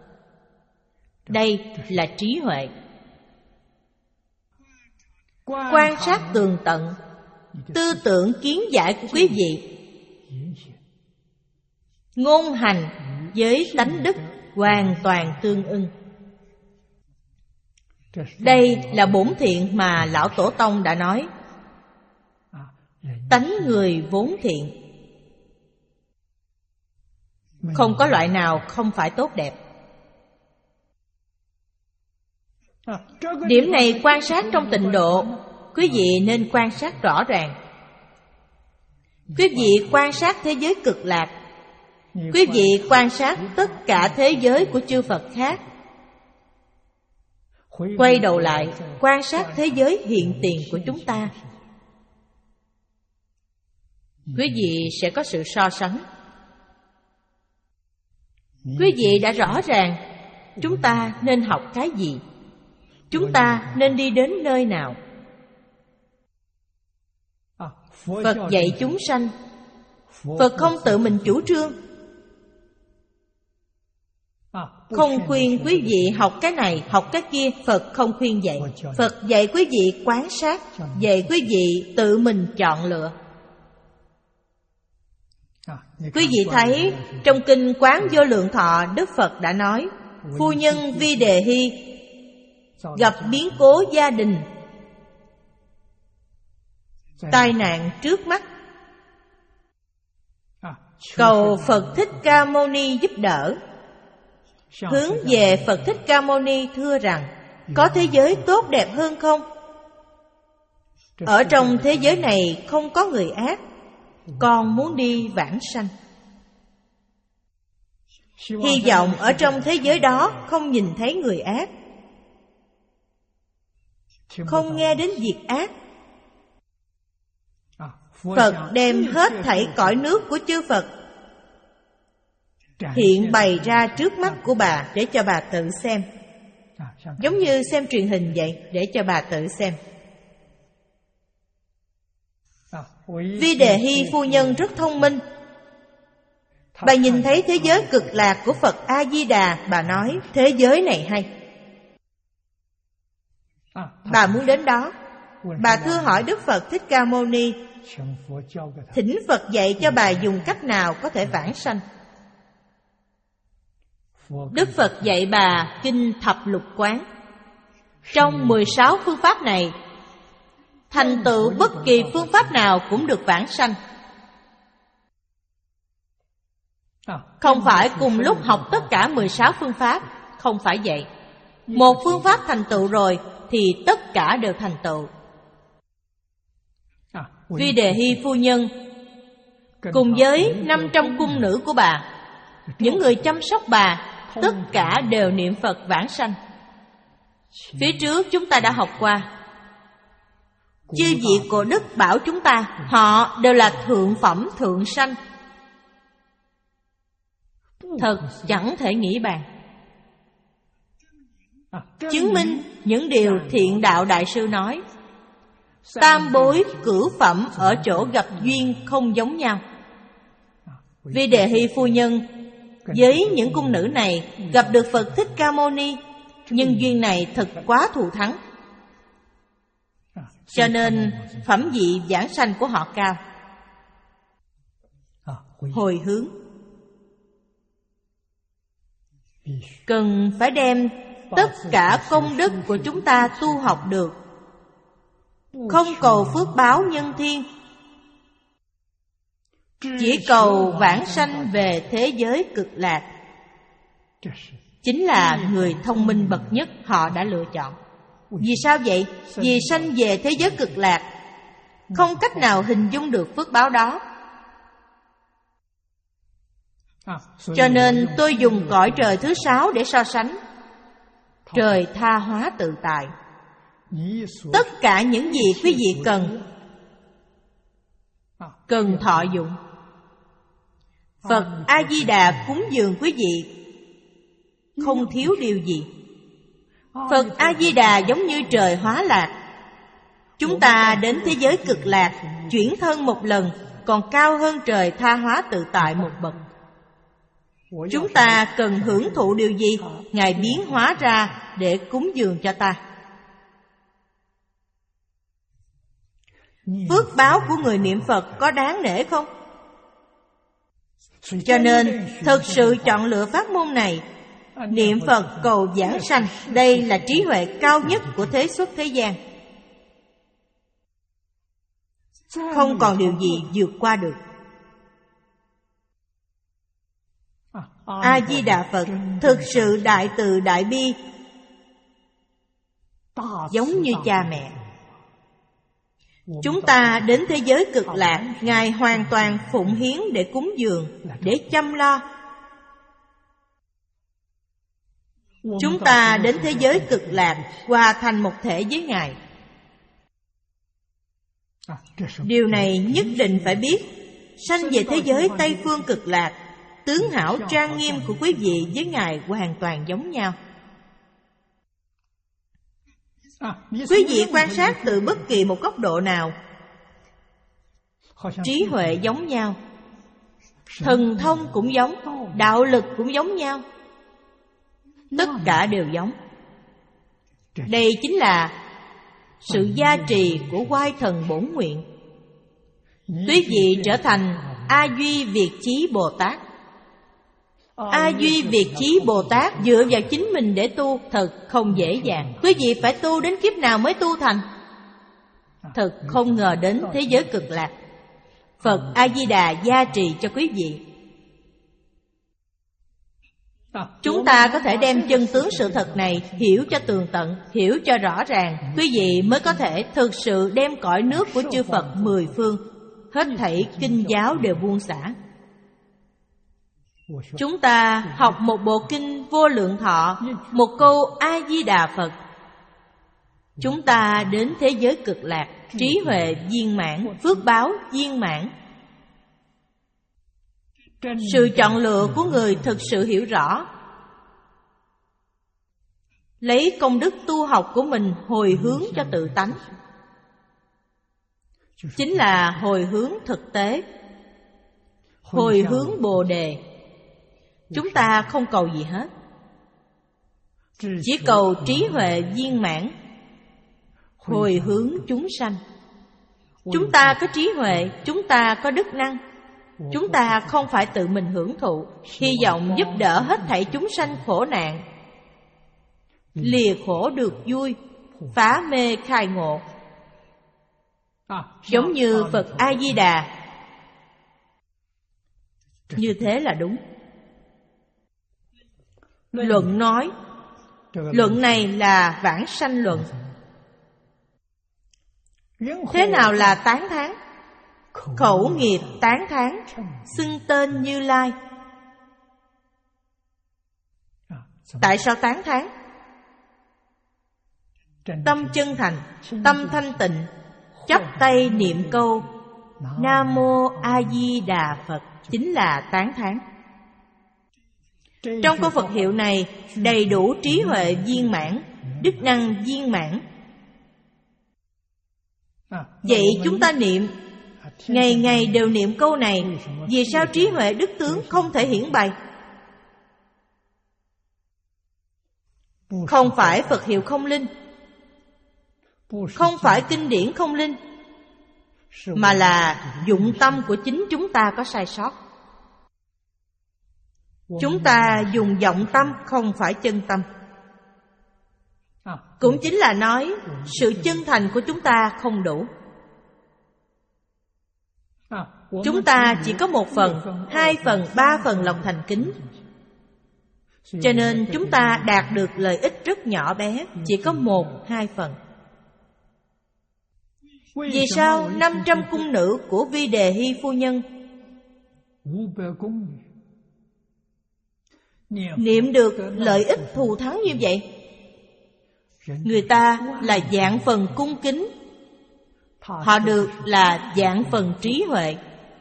Đây là trí huệ. Quan sát tường tận, tư tưởng kiến giải của quý vị, ngôn hành với tánh đức hoàn toàn tương ưng. Đây là bổn thiện mà Lão Tổ Tông đã nói. Tánh người vốn thiện, không có loại nào không phải tốt đẹp. Điểm này quan sát trong tịnh độ, quý vị nên quan sát rõ ràng. Quý vị quan sát thế giới cực lạc, quý vị quan sát tất cả thế giới của chư Phật khác. Quay đầu lại quan sát thế giới hiện tiền của chúng ta, quý vị sẽ có sự so sánh. Quý vị đã rõ ràng chúng ta nên học cái gì, chúng ta nên đi đến nơi nào. Phật dạy chúng sanh. Phật không tự mình chủ trương, không khuyên quý vị học cái này, học cái kia. Phật không khuyên dạy. Phật dạy quý vị quan sát, dạy quý vị tự mình chọn lựa. Quý vị thấy trong kinh Quán Vô Lượng Thọ, Đức Phật đã nói, phu nhân Vi Đề Hy gặp biến cố gia đình, tai nạn trước mắt, cầu Phật Thích Ca Mâu Ni giúp đỡ. Hướng về Phật Thích Ca Mâu Ni thưa rằng, có thế giới tốt đẹp hơn không? Ở trong thế giới này không có người ác, con muốn đi vãng sanh. Hy vọng ở trong thế giới đó không nhìn thấy người ác, không nghe đến việc ác. Phật đem hết thảy cõi nước của chư Phật hiện bày ra trước mắt của bà để cho bà tự xem. Giống như xem truyền hình vậy, để cho bà tự xem. Vi Đề Hy phu nhân rất thông minh. Bà nhìn thấy thế giới cực lạc của Phật A-di-đà, bà nói thế giới này hay, bà muốn đến đó. Bà thưa hỏi Đức Phật Thích Ca Mâu Ni, thỉnh Phật dạy cho bà dùng cách nào có thể vãng sanh. Đức Phật dạy bà kinh Thập Lục Quán. Trong mười sáu phương pháp này, thành tựu bất kỳ phương pháp nào cũng được vãng sanh. Không phải cùng lúc học tất cả mười sáu phương pháp, không phải vậy. Một phương pháp thành tựu rồi thì tất cả đều thành tựu. Vi Đề Hy phu nhân cùng với năm trăm cung nữ của bà, những người chăm sóc bà, tất cả đều niệm Phật vãng sanh. Phía trước chúng ta đã học qua, chư vị cổ đức bảo chúng ta họ đều là thượng phẩm thượng sanh. Thật chẳng thể nghĩ bàn. Chứng minh những điều Thiện Đạo Đại Sư nói. Tam bối cửu phẩm ở chỗ gặp duyên không giống nhau. Vi Đề Hy phu nhân với những cung nữ này gặp được Phật Thích Ca Mâu Ni, nhân duyên này thật quá thù thắng, cho nên phẩm vị vãng sanh của họ cao. Hồi hướng cần phải đem tất cả công đức của chúng ta tu học được, không cầu phước báo nhân thiên, chỉ cầu vãng sanh về thế giới cực lạc. Chính là người thông minh bậc nhất họ đã lựa chọn. Vì sao vậy? Vì sanh về thế giới cực lạc, không cách nào hình dung được phước báo đó. Cho nên tôi dùng cõi trời thứ sáu để so sánh. Trời tha hóa tự tại. Tất cả những gì quý vị cần, cần thọ dụng. Phật A-di-đà cúng dường quý vị, không thiếu điều gì. Phật A-di-đà giống như trời hóa lạc. Chúng ta đến thế giới cực lạc, chuyển thân một lần, còn cao hơn trời tha hóa tự tại một bậc. Chúng ta cần hưởng thụ điều gì, Ngài biến hóa ra để cúng dường cho ta. Phước báo của người niệm Phật có đáng nể không? Cho nên thật sự chọn lựa pháp môn này, niệm Phật cầu vãng sanh. Đây là trí huệ cao nhất của thế xuất thế gian. Không còn điều gì vượt qua được. A-di-đà Phật thực sự đại từ đại bi, giống như cha mẹ. Chúng ta đến thế giới cực lạc, Ngài hoàn toàn phụng hiến để cúng dường, để chăm lo. Chúng ta đến thế giới cực lạc, hòa thành một thể với Ngài. Điều này nhất định phải biết. Sanh về thế giới Tây Phương cực lạc, tướng hảo trang nghiêm của quý vị với Ngài hoàn toàn giống nhau. Quý vị quan sát từ bất kỳ một góc độ nào, trí huệ giống nhau, thần thông cũng giống, đạo lực cũng giống nhau, tất cả đều giống. Đây chính là sự gia trì của oai thần bổn nguyện. Quý vị trở thành A Duy Việt Chí Bồ Tát. A Duy Việt Chí Bồ Tát dựa vào chính mình để tu thật không dễ dàng. Quý vị phải tu đến kiếp nào mới tu thành? Thật không ngờ đến thế giới cực lạc, Phật A Di Đà gia trì cho quý vị. Chúng ta có thể đem chân tướng sự thật này hiểu cho tường tận, hiểu cho rõ ràng, quý vị mới có thể thực sự đem cõi nước của chư Phật mười phương, hết thảy kinh giáo đều buông xả. Chúng ta học một bộ kinh Vô Lượng Thọ, một câu A Di Đà Phật, chúng ta đến thế giới cực lạc, trí huệ viên mãn, phước báo viên mãn. Sự chọn lựa của người thực sự hiểu rõ, lấy công đức tu học của mình hồi hướng cho tự tánh, chính là hồi hướng thực tế, hồi hướng Bồ Đề. Chúng ta không cầu gì hết, chỉ cầu trí huệ viên mãn, hồi hướng chúng sanh. Chúng ta có trí huệ, chúng ta có đức năng, chúng ta không phải tự mình hưởng thụ, hy vọng giúp đỡ hết thảy chúng sanh khổ nạn, lìa khổ được vui, phá mê khai ngộ. Giống như Phật A Di Đà. Như thế là đúng. Luận nói, luận này là vãng sanh luận. Thế nào là tán thán? Khẩu nghiệp tán thán, xưng tên Như Lai. Tại sao tán thán? Tâm chân thành, tâm thanh tịnh, chắp tay niệm câu Nam Mô A Di Đà Phật chính là tán thán. Trong câu Phật hiệu này đầy đủ trí huệ viên mãn, đức năng viên mãn. Vậy chúng ta niệm, ngày ngày đều niệm câu này, vì sao trí huệ đức tướng không thể hiển bày? Không phải Phật hiệu không linh, không phải kinh điển không linh, mà là dụng tâm của chính chúng ta có sai sót. Chúng ta dùng vọng tâm không phải chân tâm. Cũng chính là nói sự chân thành của chúng ta không đủ. Chúng ta chỉ có một phần, hai phần, ba phần lòng thành kính, cho nên chúng ta đạt được lợi ích rất nhỏ bé, chỉ có một, hai phần. Vì sao năm trăm cung nữ của Vi Đề Hy phu nhân niệm được lợi ích thù thắng như vậy? Người ta là vạn phần cung kính, họ được là vạn phần trí huệ.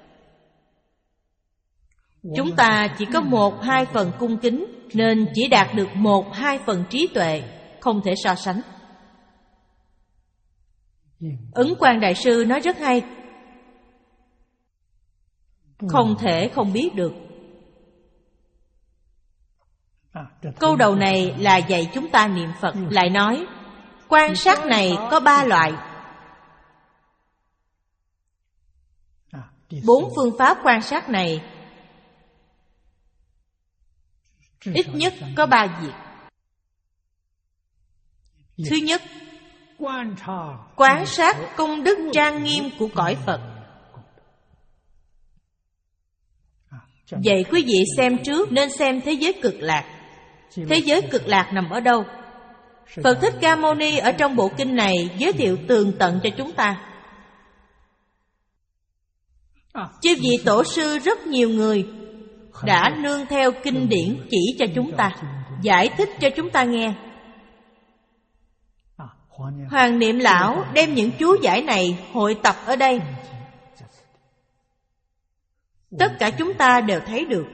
Chúng ta chỉ có một, hai phần cung kính, nên chỉ đạt được một, hai phần trí tuệ, không thể so sánh. Ấn Quang Đại Sư nói rất hay, không thể không biết được. Câu đầu này là dạy chúng ta niệm Phật. Lại nói, quan sát này có ba loại. Bốn phương pháp quan sát này ít nhất có ba việc. Thứ nhất, quan sát công đức trang nghiêm của cõi Phật. Vậy quý vị xem trước nên xem thế giới cực lạc. Thế giới cực lạc nằm ở đâu? Phật Thích Ca Mâu Ni ở trong bộ kinh này giới thiệu tường tận cho chúng ta. Chư vị tổ sư rất nhiều người đã nương theo kinh điển chỉ cho chúng ta, giải thích cho chúng ta nghe. Hoàng Niệm Lão đem những chú giải này hội tập ở đây, tất cả chúng ta đều thấy được.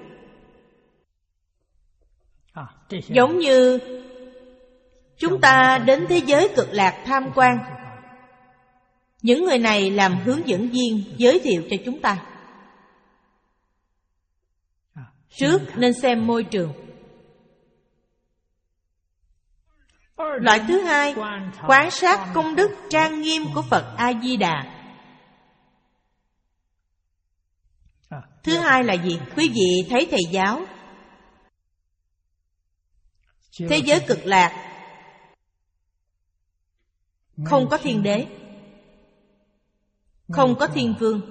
Giống như chúng ta đến thế giới cực lạc tham quan, Những người này làm hướng dẫn viên giới thiệu cho chúng ta. Trước nên xem môi trường. Loại thứ hai, quan sát công đức trang nghiêm của Phật A-di-đà. Thứ hai là gì? Quý vị thấy thầy giáo, thế giới cực lạc không có thiên đế, không có thiên vương.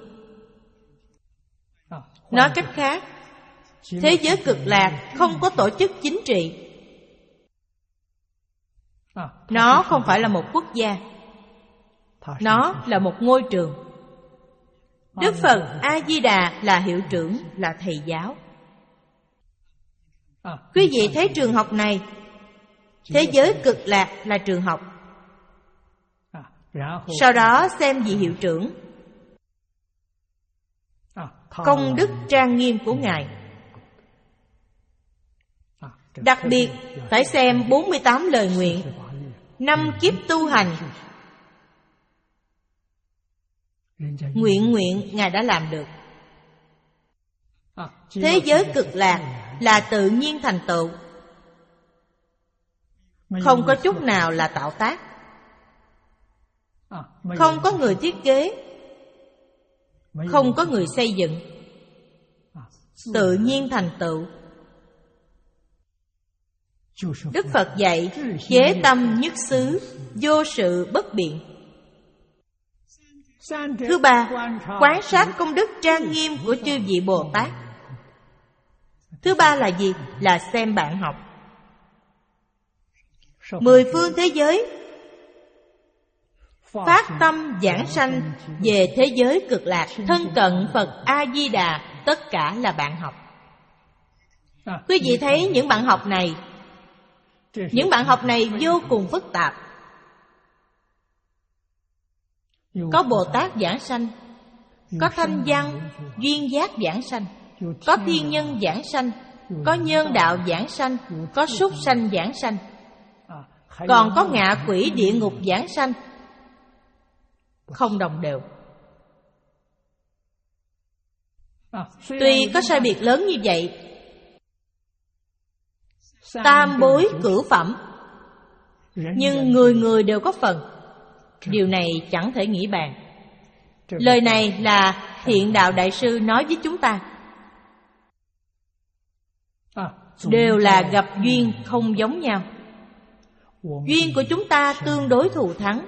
Nói cách khác, thế giới cực lạc không có tổ chức chính trị. Nó không phải là một quốc gia, nó là một ngôi trường. Đức Phật A-di-đà là hiệu trưởng, là thầy giáo. Quý vị thấy trường học này, thế giới cực lạc là trường học. Sau đó xem vị hiệu trưởng, công đức trang nghiêm của Ngài. Đặc biệt phải xem bốn mươi tám lời nguyện, năm kiếp tu hành. Nguyện nguyện Ngài đã làm được. Thế giới cực lạc là tự nhiên thành tựu, không có chút nào là tạo tác. Không có người thiết kế, không có người xây dựng, tự nhiên thành tựu. Đức Phật dạy chế tâm nhất xứ, vô sự bất biện. Thứ ba, quan sát công đức trang nghiêm của chư vị Bồ Tát. Thứ ba là gì? Là xem bạn học. Mười phương thế giới phát tâm giảng sanh về thế giới cực lạc, thân cận Phật A-di-đà, tất cả là bạn học. Quý vị thấy những bạn học này, những bạn học này vô cùng phức tạp. Có Bồ Tát giảng sanh, có Thanh Văn, Duyên Giác giảng sanh, có Thiên Nhân giảng sanh, có Nhân Đạo giảng sanh, có Súc Sanh giảng sanh, còn có ngạ quỷ địa ngục giảng sanh. Không đồng đều. Tuy có sai biệt lớn như vậy, tam bối cửu phẩm, nhưng người người đều có phần. Điều này chẳng thể nghĩ bàn. Lời này là Thiện Đạo Đại Sư nói với chúng ta. Đều là gặp duyên không giống nhau. Duyên của chúng ta tương đối thù thắng.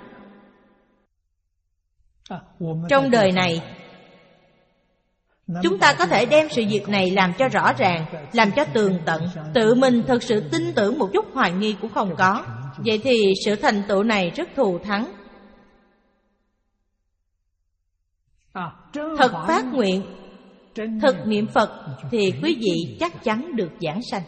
Trong đời này, chúng ta có thể đem sự việc này làm cho rõ ràng, làm cho tường tận. Tự mình thực sự tin tưởng một chút hoài nghi cũng không có. Vậy thì sự thành tựu này rất thù thắng. Thật phát nguyện, thật niệm Phật thì quý vị chắc chắn được giảng sanh.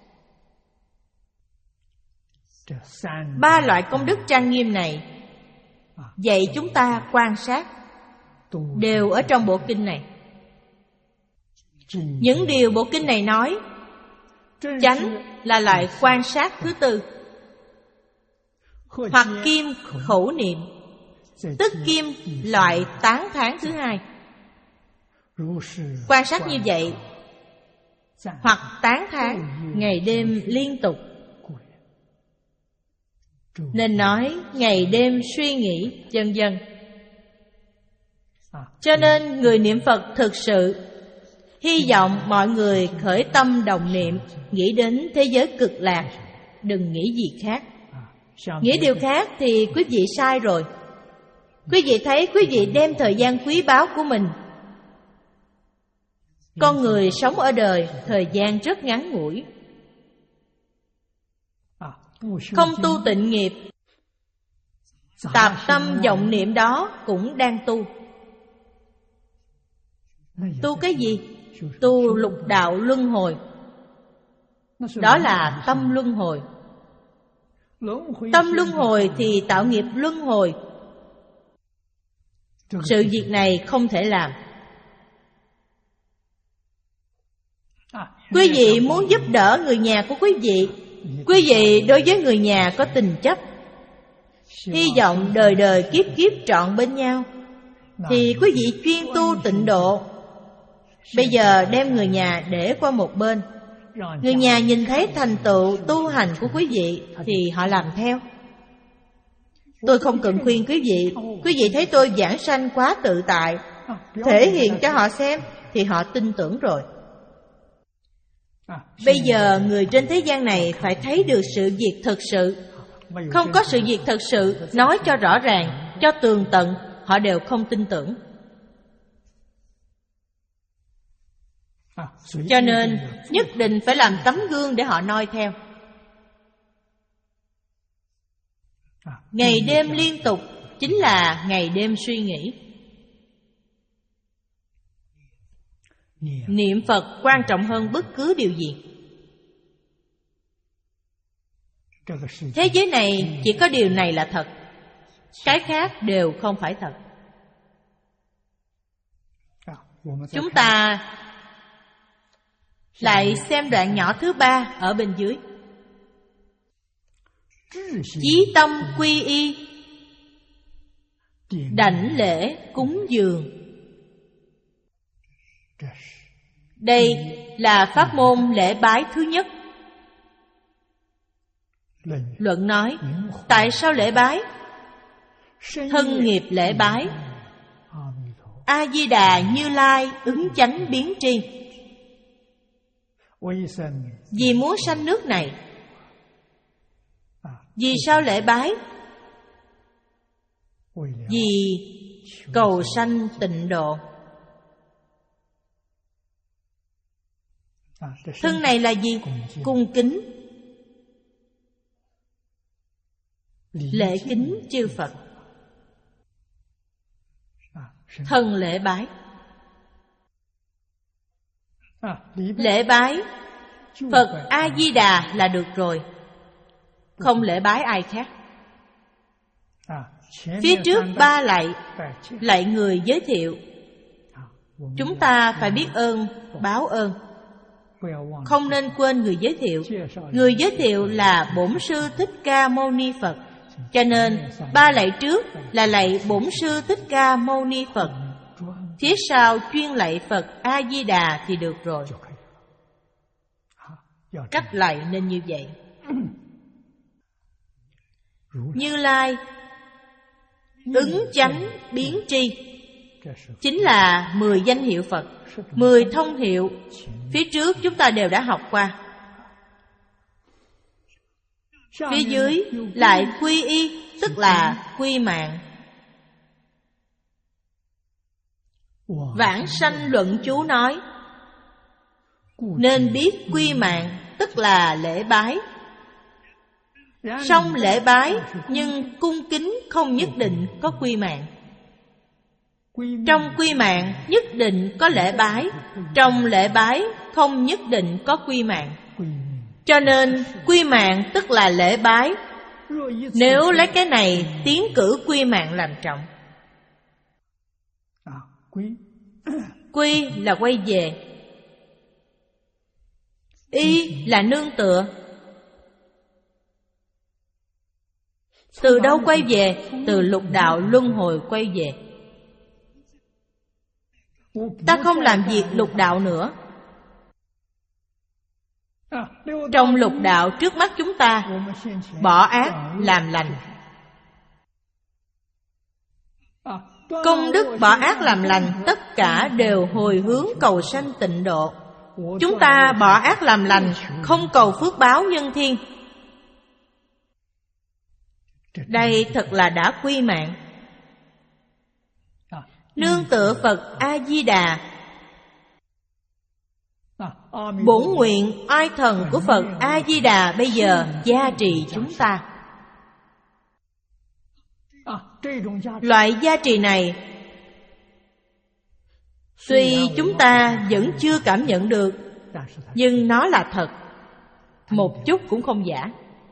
Ba loại công đức trang nghiêm này dạy chúng ta quan sát, đều ở trong bộ kinh này. Những điều bộ kinh này nói, chánh là loại quan sát thứ tư, hoặc kim khẩu niệm, tức kim loại tán thán thứ hai. Quan sát như vậy, hoặc tán thán ngày đêm liên tục, nên nói ngày đêm suy nghĩ, vân vân. Cho nên người niệm Phật thực sự hy vọng mọi người khởi tâm đồng niệm, nghĩ đến thế giới cực lạc, đừng nghĩ gì khác. Nghĩ điều khác thì quý vị sai rồi. Quý vị thấy quý vị đem thời gian quý báu của mình. Con người sống ở đời, thời gian rất ngắn ngủi. Không tu tịnh nghiệp, tạp tâm vọng niệm đó cũng đang tu. Tu cái gì? Tu lục đạo luân hồi. Đó là tâm luân hồi. Tâm luân hồi thì tạo nghiệp luân hồi. Sự việc này không thể làm. Quý vị muốn giúp đỡ người nhà của quý vị, quý vị đối với người nhà có tình chấp, hy vọng đời đời kiếp kiếp trọn bên nhau, thì quý vị chuyên tu tịnh độ. Bây giờ đem người nhà để qua một bên. Người nhà nhìn thấy thành tựu tu hành của quý vị thì họ làm theo. Tôi không cần khuyên quý vị. Quý vị thấy tôi giảng sanh quá tự tại, thể hiện cho họ xem thì họ tin tưởng rồi. Bây giờ người trên thế gian này phải thấy được sự việc thực sự. Không có sự việc thực sự, nói cho rõ ràng, cho tường tận, họ đều không tin tưởng. Cho nên nhất định phải làm tấm gương để họ noi theo. Ngày đêm liên tục chính là ngày đêm suy nghĩ. Niệm Phật quan trọng hơn bất cứ điều gì. Thế giới này chỉ có điều này là thật, cái khác đều không phải thật. Chúng ta lại xem đoạn nhỏ thứ ba ở bên dưới. Chí tâm quy y, đảnh lễ cúng dường. Đây là pháp môn lễ bái thứ nhất. Luận nói, tại sao lễ bái? Thân nghiệp lễ bái, A-di-đà Như Lai ứng chánh biến tri. Vì muốn sanh nước này. Vì sao lễ bái? Vì cầu sanh tịnh độ. Thân này là gì? Cung kính, lễ kính chư Phật. Thân lễ bái. Lễ bái Phật A-di-đà là được rồi, không lễ bái ai khác. Phía trước ba lạy, lạy người giới thiệu. Chúng ta phải biết ơn, báo ơn. Không nên quên người giới thiệu. Người giới thiệu là Bổn Sư Thích Ca Mâu Ni Phật. Cho nên ba lạy trước là lạy Bổn Sư Thích Ca Mâu Ni Phật, phía sau chuyên lạy Phật A-di-đà thì được rồi. Cách lạy nên như vậy. Như Lai ứng chánh biến tri chính là mười danh hiệu Phật, mười thông hiệu. Phía trước chúng ta đều đã học qua. Phía dưới lại quy y, tức là quy mạng. Vãng sanh luận chú nói, nên biết quy mạng, tức là lễ bái. Song lễ bái nhưng cung kính không nhất định có quy mạng. Trong quy mạng nhất định có lễ bái, trong lễ bái không nhất định có quy mạng. Cho nên quy mạng tức là lễ bái. Nếu lấy cái này tiến cử quy mạng làm trọng. Quy là quay về, y là nương tựa. Từ đâu quay về? Từ lục đạo luân hồi quay về. Ta không làm việc lục đạo nữa. Trong lục đạo trước mắt chúng ta, bỏ ác làm lành. Công đức bỏ ác làm lành tất cả đều hồi hướng cầu sanh tịnh độ. Chúng ta bỏ ác làm lành, không cầu phước báo nhân thiên. Đây thật là đã quy mạng. Nương tựa Phật A-di-đà, bổn nguyện oai thần của Phật A-di-đà bây giờ gia trì chúng ta. Loại gia trì này tuy chúng ta vẫn chưa cảm nhận được, nhưng nó là thật, một chút cũng không giả.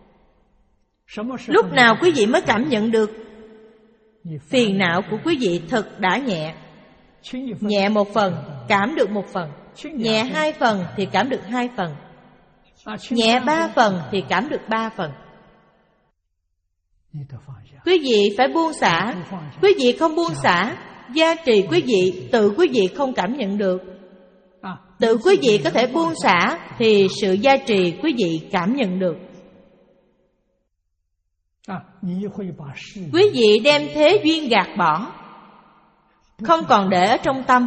Lúc nào quý vị mới cảm nhận được? Phiền não của quý vị thật đã nhẹ. Nhẹ một phần, cảm được một phần. Nhẹ hai phần thì cảm được hai phần. Nhẹ ba phần thì cảm được ba phần. Quý vị phải buông xả. Quý vị không buông xả, gia trì quý vị tự quý vị không cảm nhận được. Tự quý vị có thể buông xả thì sự gia trì quý vị cảm nhận được. Quý vị đem thế duyên gạt bỏ, không còn để ở trong tâm.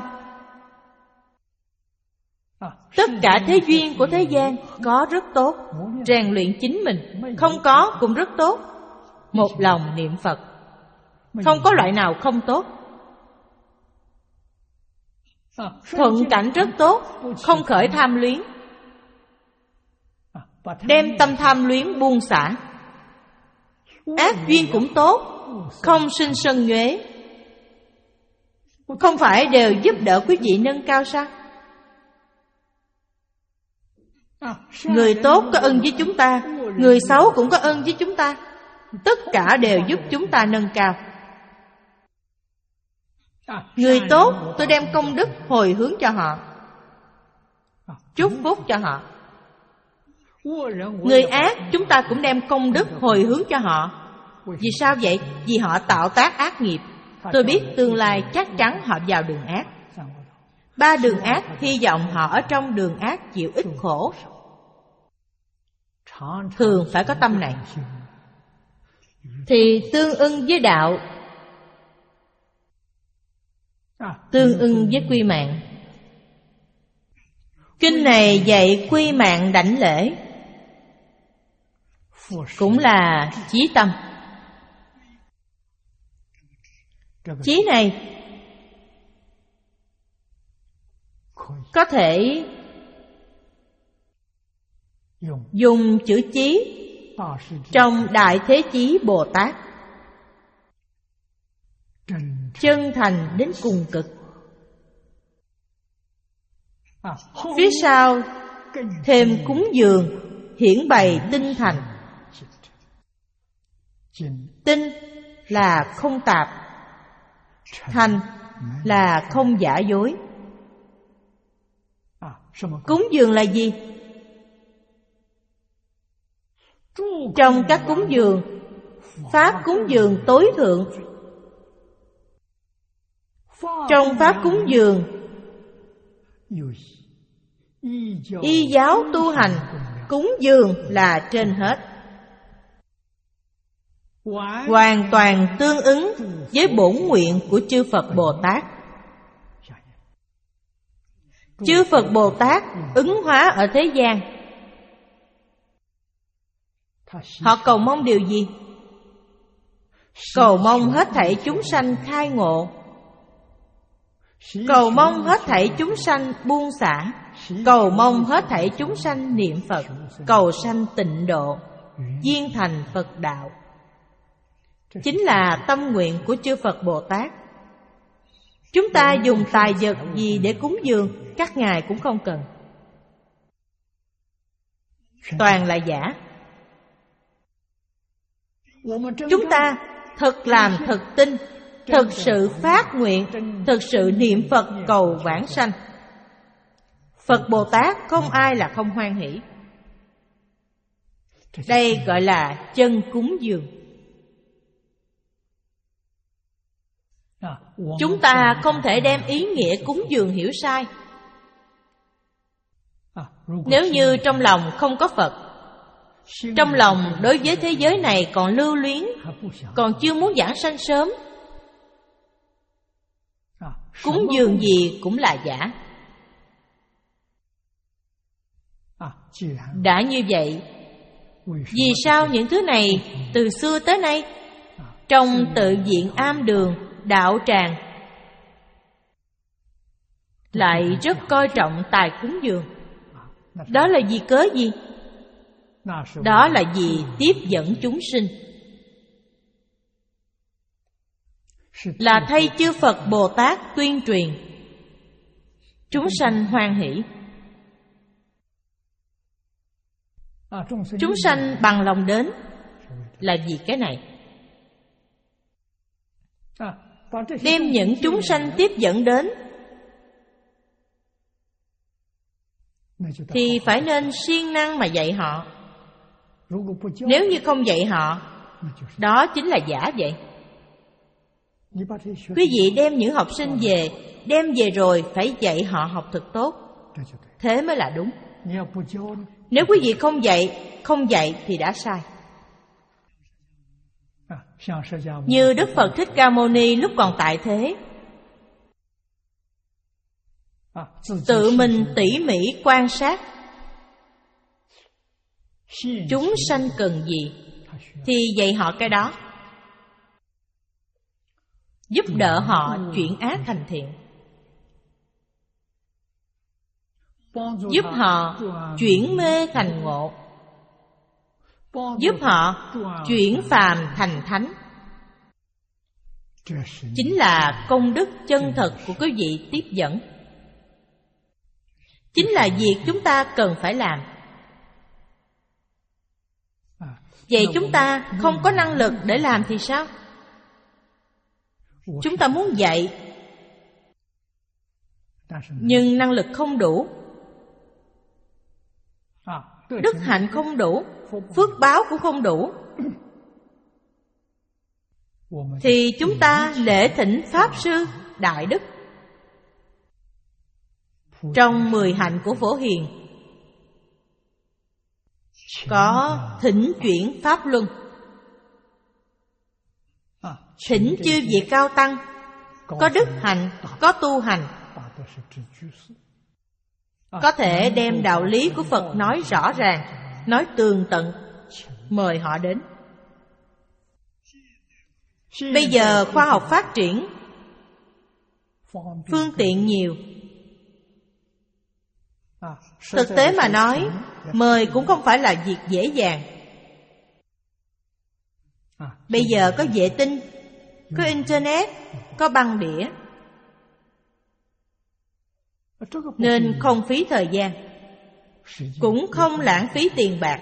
Tất cả thế duyên của thế gian có rất tốt, rèn luyện chính mình. Không có cũng rất tốt. Một lòng niệm Phật, không có loại nào không tốt. Thuận cảnh rất tốt, không khởi tham luyến. Đem tâm tham luyến buông xả. Ác duyên cũng tốt, không sinh sân nhuế. Không phải đều giúp đỡ quý vị nâng cao sao? Người tốt có ân với chúng ta, người xấu cũng có ân với chúng ta. Tất cả đều giúp chúng ta nâng cao. Người tốt tôi đem công đức hồi hướng cho họ, chúc phúc cho họ. Người ác chúng ta cũng đem công đức hồi hướng cho họ. Vì sao vậy? Vì họ tạo tác ác nghiệp. Tôi biết tương lai chắc chắn họ vào đường ác. Ba đường ác, hy vọng họ ở trong đường ác chịu ít khổ. Thường phải có tâm này thì tương ưng với đạo, tương ưng với quy mạng. Kinh này dạy quy mạng đảnh lễ, cũng là chí tâm. Chí này có thể dùng chữ chí trong Đại Thế Chí Bồ Tát, chân thành đến cùng cực. Phía sau thêm cúng dường, hiển bày tinh thành. Tinh là không tạp, thành là không giả dối. Cúng dường là gì? Trong các cúng dường, pháp cúng dường tối thượng. Trong pháp cúng dường, y giáo tu hành, cúng dường là trên hết. Hoàn toàn tương ứng với bổn nguyện của chư Phật Bồ Tát. Chư Phật Bồ Tát ứng hóa ở thế gian, họ cầu mong điều gì? Cầu mong hết thảy chúng sanh khai ngộ, cầu mong hết thảy chúng sanh buông xả, cầu mong hết thảy chúng sanh niệm Phật, cầu sanh tịnh độ, viên thành Phật đạo. Chính là tâm nguyện của chư Phật Bồ Tát. Chúng ta dùng tài vật gì để cúng dường, các ngài cũng không cần. Toàn là giả. Chúng ta thật làm thật tin, thật sự phát nguyện, thật sự niệm Phật cầu vãng sanh. Phật Bồ Tát không ai là không hoan hỷ. Đây gọi là chân cúng dường. Chúng ta không thể đem ý nghĩa cúng dường hiểu sai. Nếu như trong lòng không có Phật, trong lòng đối với thế giới này còn lưu luyến, còn chưa muốn giảng sanh sớm, cúng dường gì cũng là giả. Đã như vậy, vì sao những thứ này từ xưa tới nay trong tự viện am đường, đạo tràng lại rất coi trọng tài cúng dường? Đó là vì cớ gì? Đó là vì tiếp dẫn chúng sinh, là thay chư Phật Bồ Tát tuyên truyền, chúng sanh hoan hỷ. Chúng sanh bằng lòng đến là vì cái này. Đem những chúng sanh tiếp dẫn đến thì phải nên siêng năng mà dạy họ. Nếu như không dạy họ, đó chính là giả vậy. Quý vị đem những học sinh về, đem về rồi phải dạy họ học thật tốt, thế mới là đúng. Nếu quý vị không dạy, không dạy thì đã sai. Như Đức Phật Thích Ca Mâu Ni lúc còn tại thế, tự mình tỉ mỉ quan sát chúng sanh cần gì thì dạy họ cái đó, giúp đỡ họ chuyển ác thành thiện, giúp họ chuyển mê thành ngộ, giúp họ chuyển phàm thành thánh. Chính là công đức chân thật của quý vị tiếp dẫn, chính là việc chúng ta cần phải làm. Vậy chúng ta không có năng lực để làm thì sao? Chúng ta muốn dạy, nhưng năng lực không đủ, đức hạnh không đủ, phước báo cũng không đủ, thì chúng ta lễ thỉnh Pháp Sư Đại Đức. Trong mười hạnh của Phổ Hiền có thỉnh chuyển Pháp Luân, thỉnh chư vị cao tăng, có đức hạnh, có tu hành, có thể đem đạo lý của Phật nói rõ ràng, nói tường tận, mời họ đến. Bây giờ khoa học phát triển, phương tiện nhiều, thực tế mà nói, mời cũng không phải là việc dễ dàng. Bây giờ có vệ tinh, có internet, có băng đĩa, nên không phí thời gian, cũng không lãng phí tiền bạc.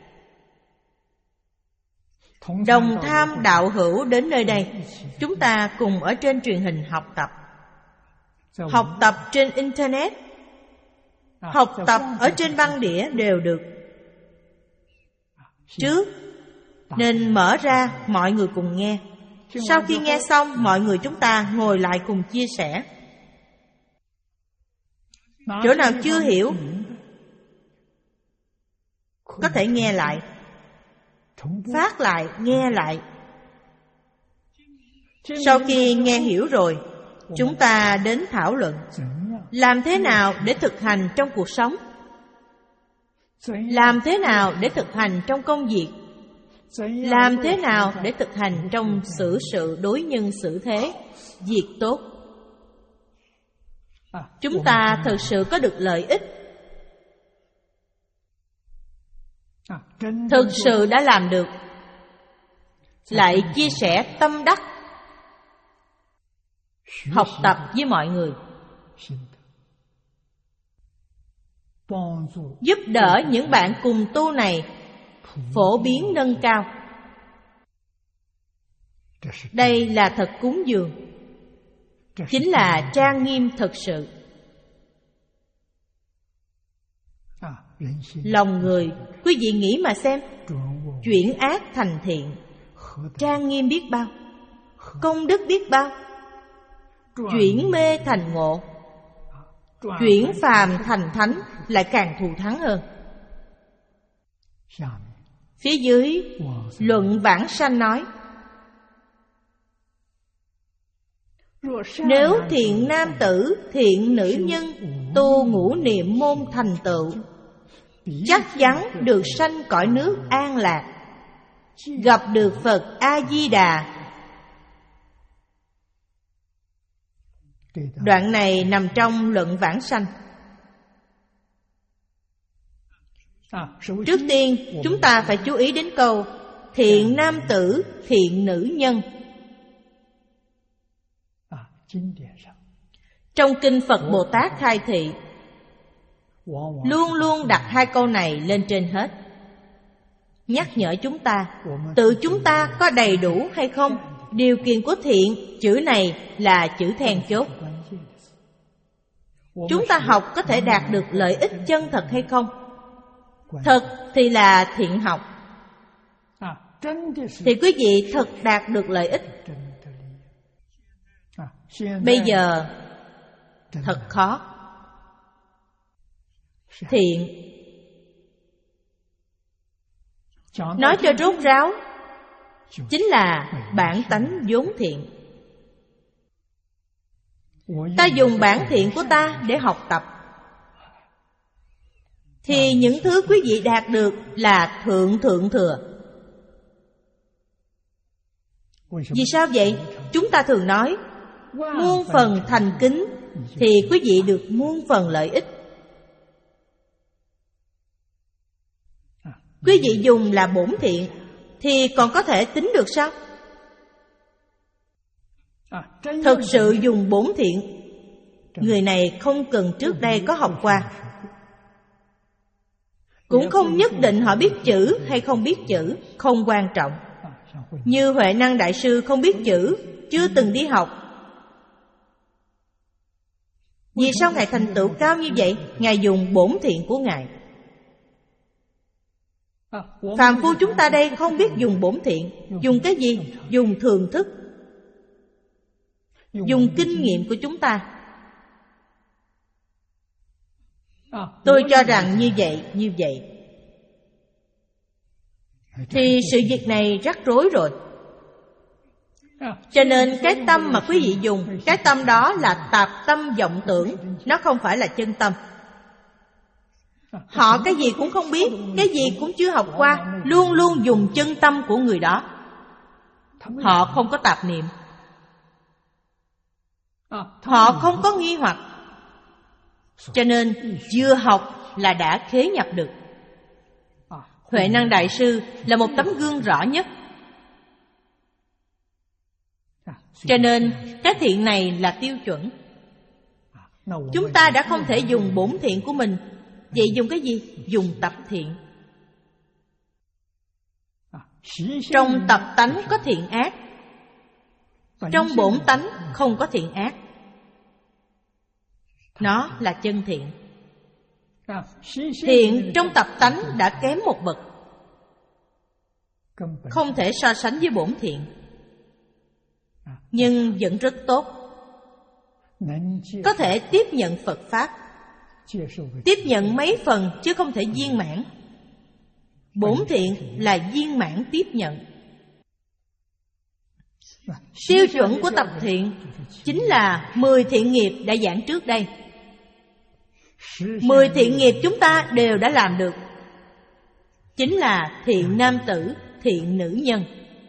Đồng tham đạo hữu đến nơi đây, chúng ta cùng ở trên truyền hình học tập, học tập trên internet, học tập ở trên băng đĩa đều được. Trước nên mở ra mọi người cùng nghe, sau khi nghe xong mọi người chúng ta ngồi lại cùng chia sẻ. Chỗ nào chưa hiểu có thể nghe lại, phát lại, nghe lại. Sau khi nghe hiểu rồi, chúng ta đến thảo luận làm thế nào để thực hành trong cuộc sống, làm thế nào để thực hành trong công việc, làm thế nào để thực hành trong xử sự đối nhân xử thế, việc tốt. Chúng ta thực sự có được lợi ích, thực sự đã làm được, lại chia sẻ tâm đắc, học tập với mọi người, giúp đỡ những bạn cùng tu này phổ biến nâng cao. Đây là thật cúng dường, chính là trang nghiêm thật sự. Lòng người, quý vị nghĩ mà xem, chuyển ác thành thiện, trang nghiêm biết bao, công đức biết bao. Chuyển mê thành ngộ, chuyển phàm thành thánh lại càng thù thắng hơn. Phía dưới luận vãng sanh nói, nếu thiện nam tử, thiện nữ nhân tu ngũ niệm môn thành tựu, chắc chắn được sanh cõi nước an lạc, gặp được Phật A-di-đà. Đoạn này nằm trong luận vãng sanh. Trước tiên chúng ta phải chú ý đến câu thiện nam tử, thiện nữ nhân. Trong kinh Phật Bồ Tát khai thị luôn luôn đặt hai câu này lên trên hết, nhắc nhở chúng ta tự chúng ta có đầy đủ hay không. Điều kiện của thiện, chữ này là chữ then chốt. Chúng ta học có thể đạt được lợi ích chân thật hay không? Thật thì là thiện học, thì quý vị thật đạt được lợi ích. Bây giờ thật khó. Thiện, nói cho rốt ráo, chính là bản tánh vốn thiện. Ta dùng bản thiện của ta để học tập, thì những thứ quý vị đạt được là thượng thượng thừa. Vì sao vậy? Chúng ta thường nói muôn phần thành kính thì quý vị được muôn phần lợi ích. Quý vị dùng là bổn thiện thì còn có thể tính được sao? Thực sự dùng bổn thiện, người này không cần trước đây có học qua, cũng không nhất định họ biết chữ hay không biết chữ, không quan trọng. Như Huệ Năng Đại Sư không biết chữ, chưa từng đi học. Vì sao Ngài thành tựu cao như vậy? Ngài dùng bổn thiện của Ngài. Phàm phu chúng ta đây không biết dùng bổn thiện. Dùng cái gì? Dùng thường thức, dùng kinh nghiệm của chúng ta. Tôi cho rằng như vậy, như vậy thì sự việc này rắc rối rồi. Cho nên cái tâm mà quý vị dùng, cái tâm đó là tạp tâm vọng tưởng, nó không phải là chân tâm. Họ cái gì cũng không biết, cái gì cũng chưa học qua, luôn luôn dùng chân tâm của người đó. Họ không có tạp niệm, họ không có nghi hoặc. Cho nên chưa học là đã khế nhập được. Huệ Năng Đại Sư là một tấm gương rõ nhất. Cho nên cái thiện này là tiêu chuẩn. Chúng ta đã không thể dùng bổn thiện của mình. Vậy dùng cái gì? Dùng tập thiện. Trong tập tánh có thiện ác, trong bổn tánh không có thiện ác. Nó là chân thiện. Thiện trong tập tánh đã kém một bậc, không thể so sánh với bổn thiện, nhưng vẫn rất tốt. Có thể tiếp nhận Phật Pháp, tiếp nhận mấy phần chứ không thể viên mãn. Bổn thiện là viên mãn tiếp nhận. Tiêu chuẩn của tập thiện chính là mười thiện nghiệp đã giảng trước đây. Mười thiện nghiệp chúng ta đều đã làm được. Chính là thiện nam tử, thiện nữ nhân.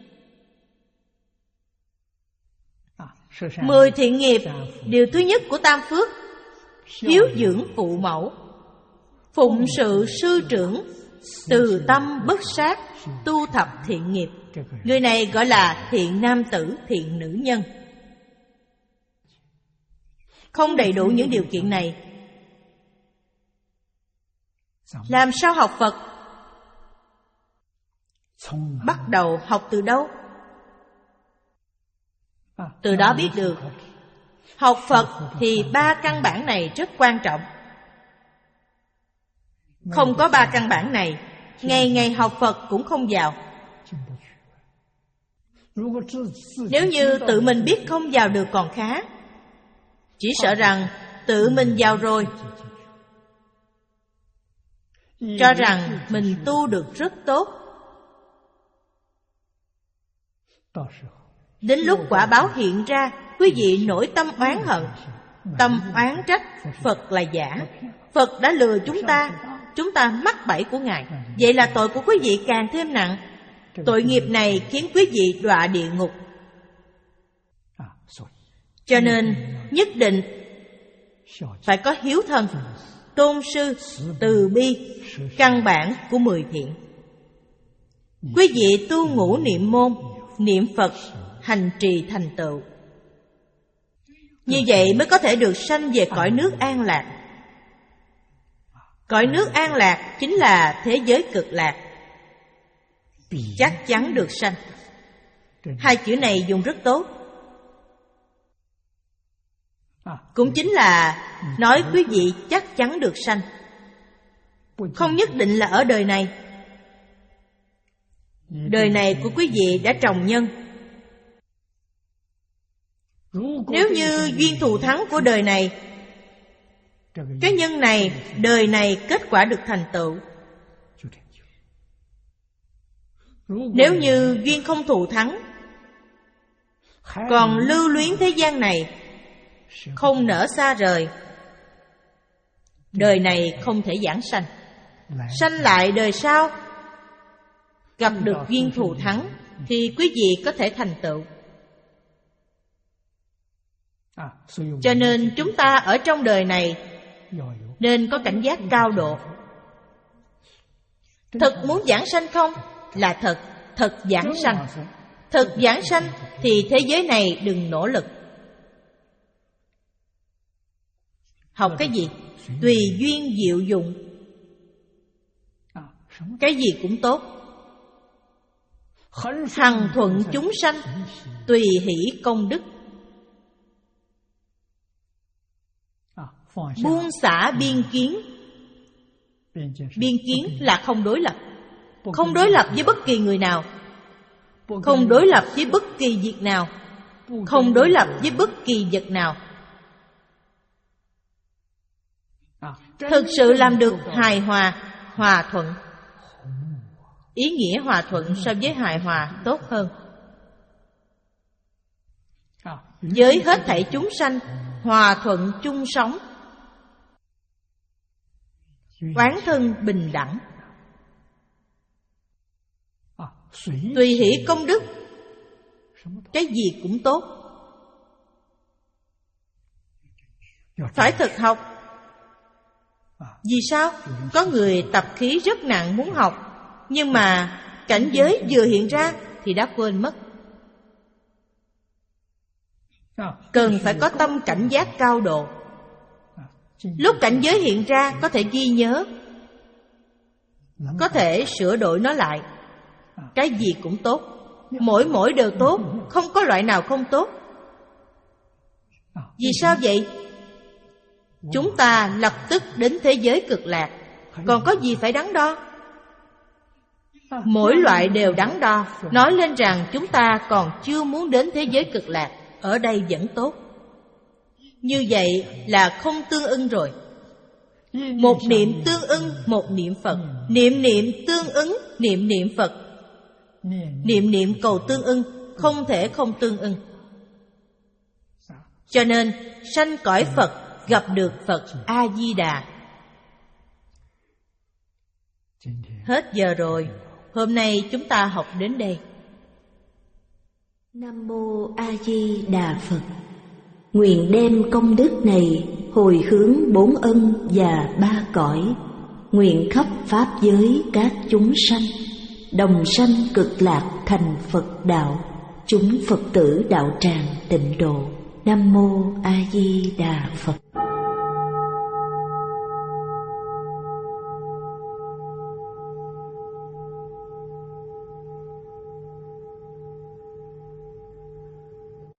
Mười thiện nghiệp, điều thứ nhất của tam phước: hiếu dưỡng phụ mẫu, phụng sự sư trưởng, từ tâm bất sát, tu thập thiện nghiệp. Người này gọi là thiện nam tử, thiện nữ nhân. Không đầy đủ những điều kiện này, làm sao học Phật? Bắt đầu học từ đâu? Từ đó biết được. Học Phật thì ba căn bản này rất quan trọng. Không có ba căn bản này, ngày ngày học Phật cũng không vào. Nếu như tự mình biết không vào được còn khá, chỉ sợ rằng tự mình vào rồi, cho rằng mình tu được rất tốt. Đến lúc quả báo hiện ra, quý vị nổi tâm oán hận, tâm oán trách Phật là giả, Phật đã lừa chúng ta, chúng ta mắc bẫy của Ngài. Vậy là tội của quý vị càng thêm nặng. Tội nghiệp này khiến quý vị đọa địa ngục. Cho nên nhất định phải có hiếu thân, tôn sư, từ bi, căn bản của mười thiện. Quý vị tu ngũ niệm môn, niệm Phật, hành trì thành tựu. Như vậy mới có thể được sanh về cõi nước an lạc. Cõi nước an lạc chính là thế giới cực lạc. Chắc chắn được sanh. Hai chữ này dùng rất tốt. Cũng chính là nói quý vị chắc chắn được sanh. Không nhất định là ở đời này. Đời này của quý vị đã trồng nhân. Nếu như duyên thù thắng của đời này, cái nhân này đời này kết quả được thành tựu. Nếu như duyên không thù thắng, còn lưu luyến thế gian này, không nỡ xa rời, đời này không thể giảng sanh. Sanh lại đời sau, gặp được duyên thù thắng, thì quý vị có thể thành tựu. Cho nên chúng ta ở trong đời này nên có cảnh giác cao độ. Thật muốn giảng sanh không? Là thật, thật giảng sanh. Thật giảng sanh thì thế giới này đừng nỗ lực. Học cái gì? Tùy duyên diệu dụng. Cái gì cũng tốt. Hằng thuận chúng sanh, tùy hỷ công đức. Buông xả biên kiến. Biên kiến là không đối lập. Không đối lập với bất kỳ người nào, không đối lập với bất kỳ việc nào, không đối lập với bất kỳ vật nào. Thực sự làm được hài hòa, hòa thuận. Ý nghĩa hòa thuận so với hài hòa tốt hơn. Với hết thảy chúng sanh, hòa thuận chung sống, oán thân bình đẳng. Tùy hỷ công đức, cái gì cũng tốt. Phải thực học. Vì sao? Có người tập khí rất nặng muốn học, nhưng mà cảnh giới vừa hiện ra thì đã quên mất. Cần phải có tâm cảnh giác cao độ. Lúc cảnh giới hiện ra có thể ghi nhớ, có thể sửa đổi nó lại. Cái gì cũng tốt, mỗi mỗi đều tốt, không có loại nào không tốt. Vì sao vậy? Chúng ta lập tức đến thế giới cực lạc, còn có gì phải đắn đo? Mỗi loại đều đắn đo, nói lên rằng chúng ta còn chưa muốn đến thế giới cực lạc, ở đây vẫn tốt. Như vậy là không tương ưng rồi. Một niệm tương ưng một niệm Phật, niệm niệm tương ứng niệm niệm Phật. Niệm niệm cầu tương ưng, không thể không tương ưng. Cho nên sanh cõi Phật, gặp được Phật A-di-đà. Hết giờ rồi. Hôm nay chúng ta học đến đây. Nam mô A Di Đà Phật. Nguyện đem công đức này hồi hướng bốn ân và ba cõi, nguyện khắp pháp giới các chúng sanh đồng sanh cực lạc thành Phật đạo, chúng Phật tử đạo tràng tịnh độ. Nam mô A Di Đà Phật.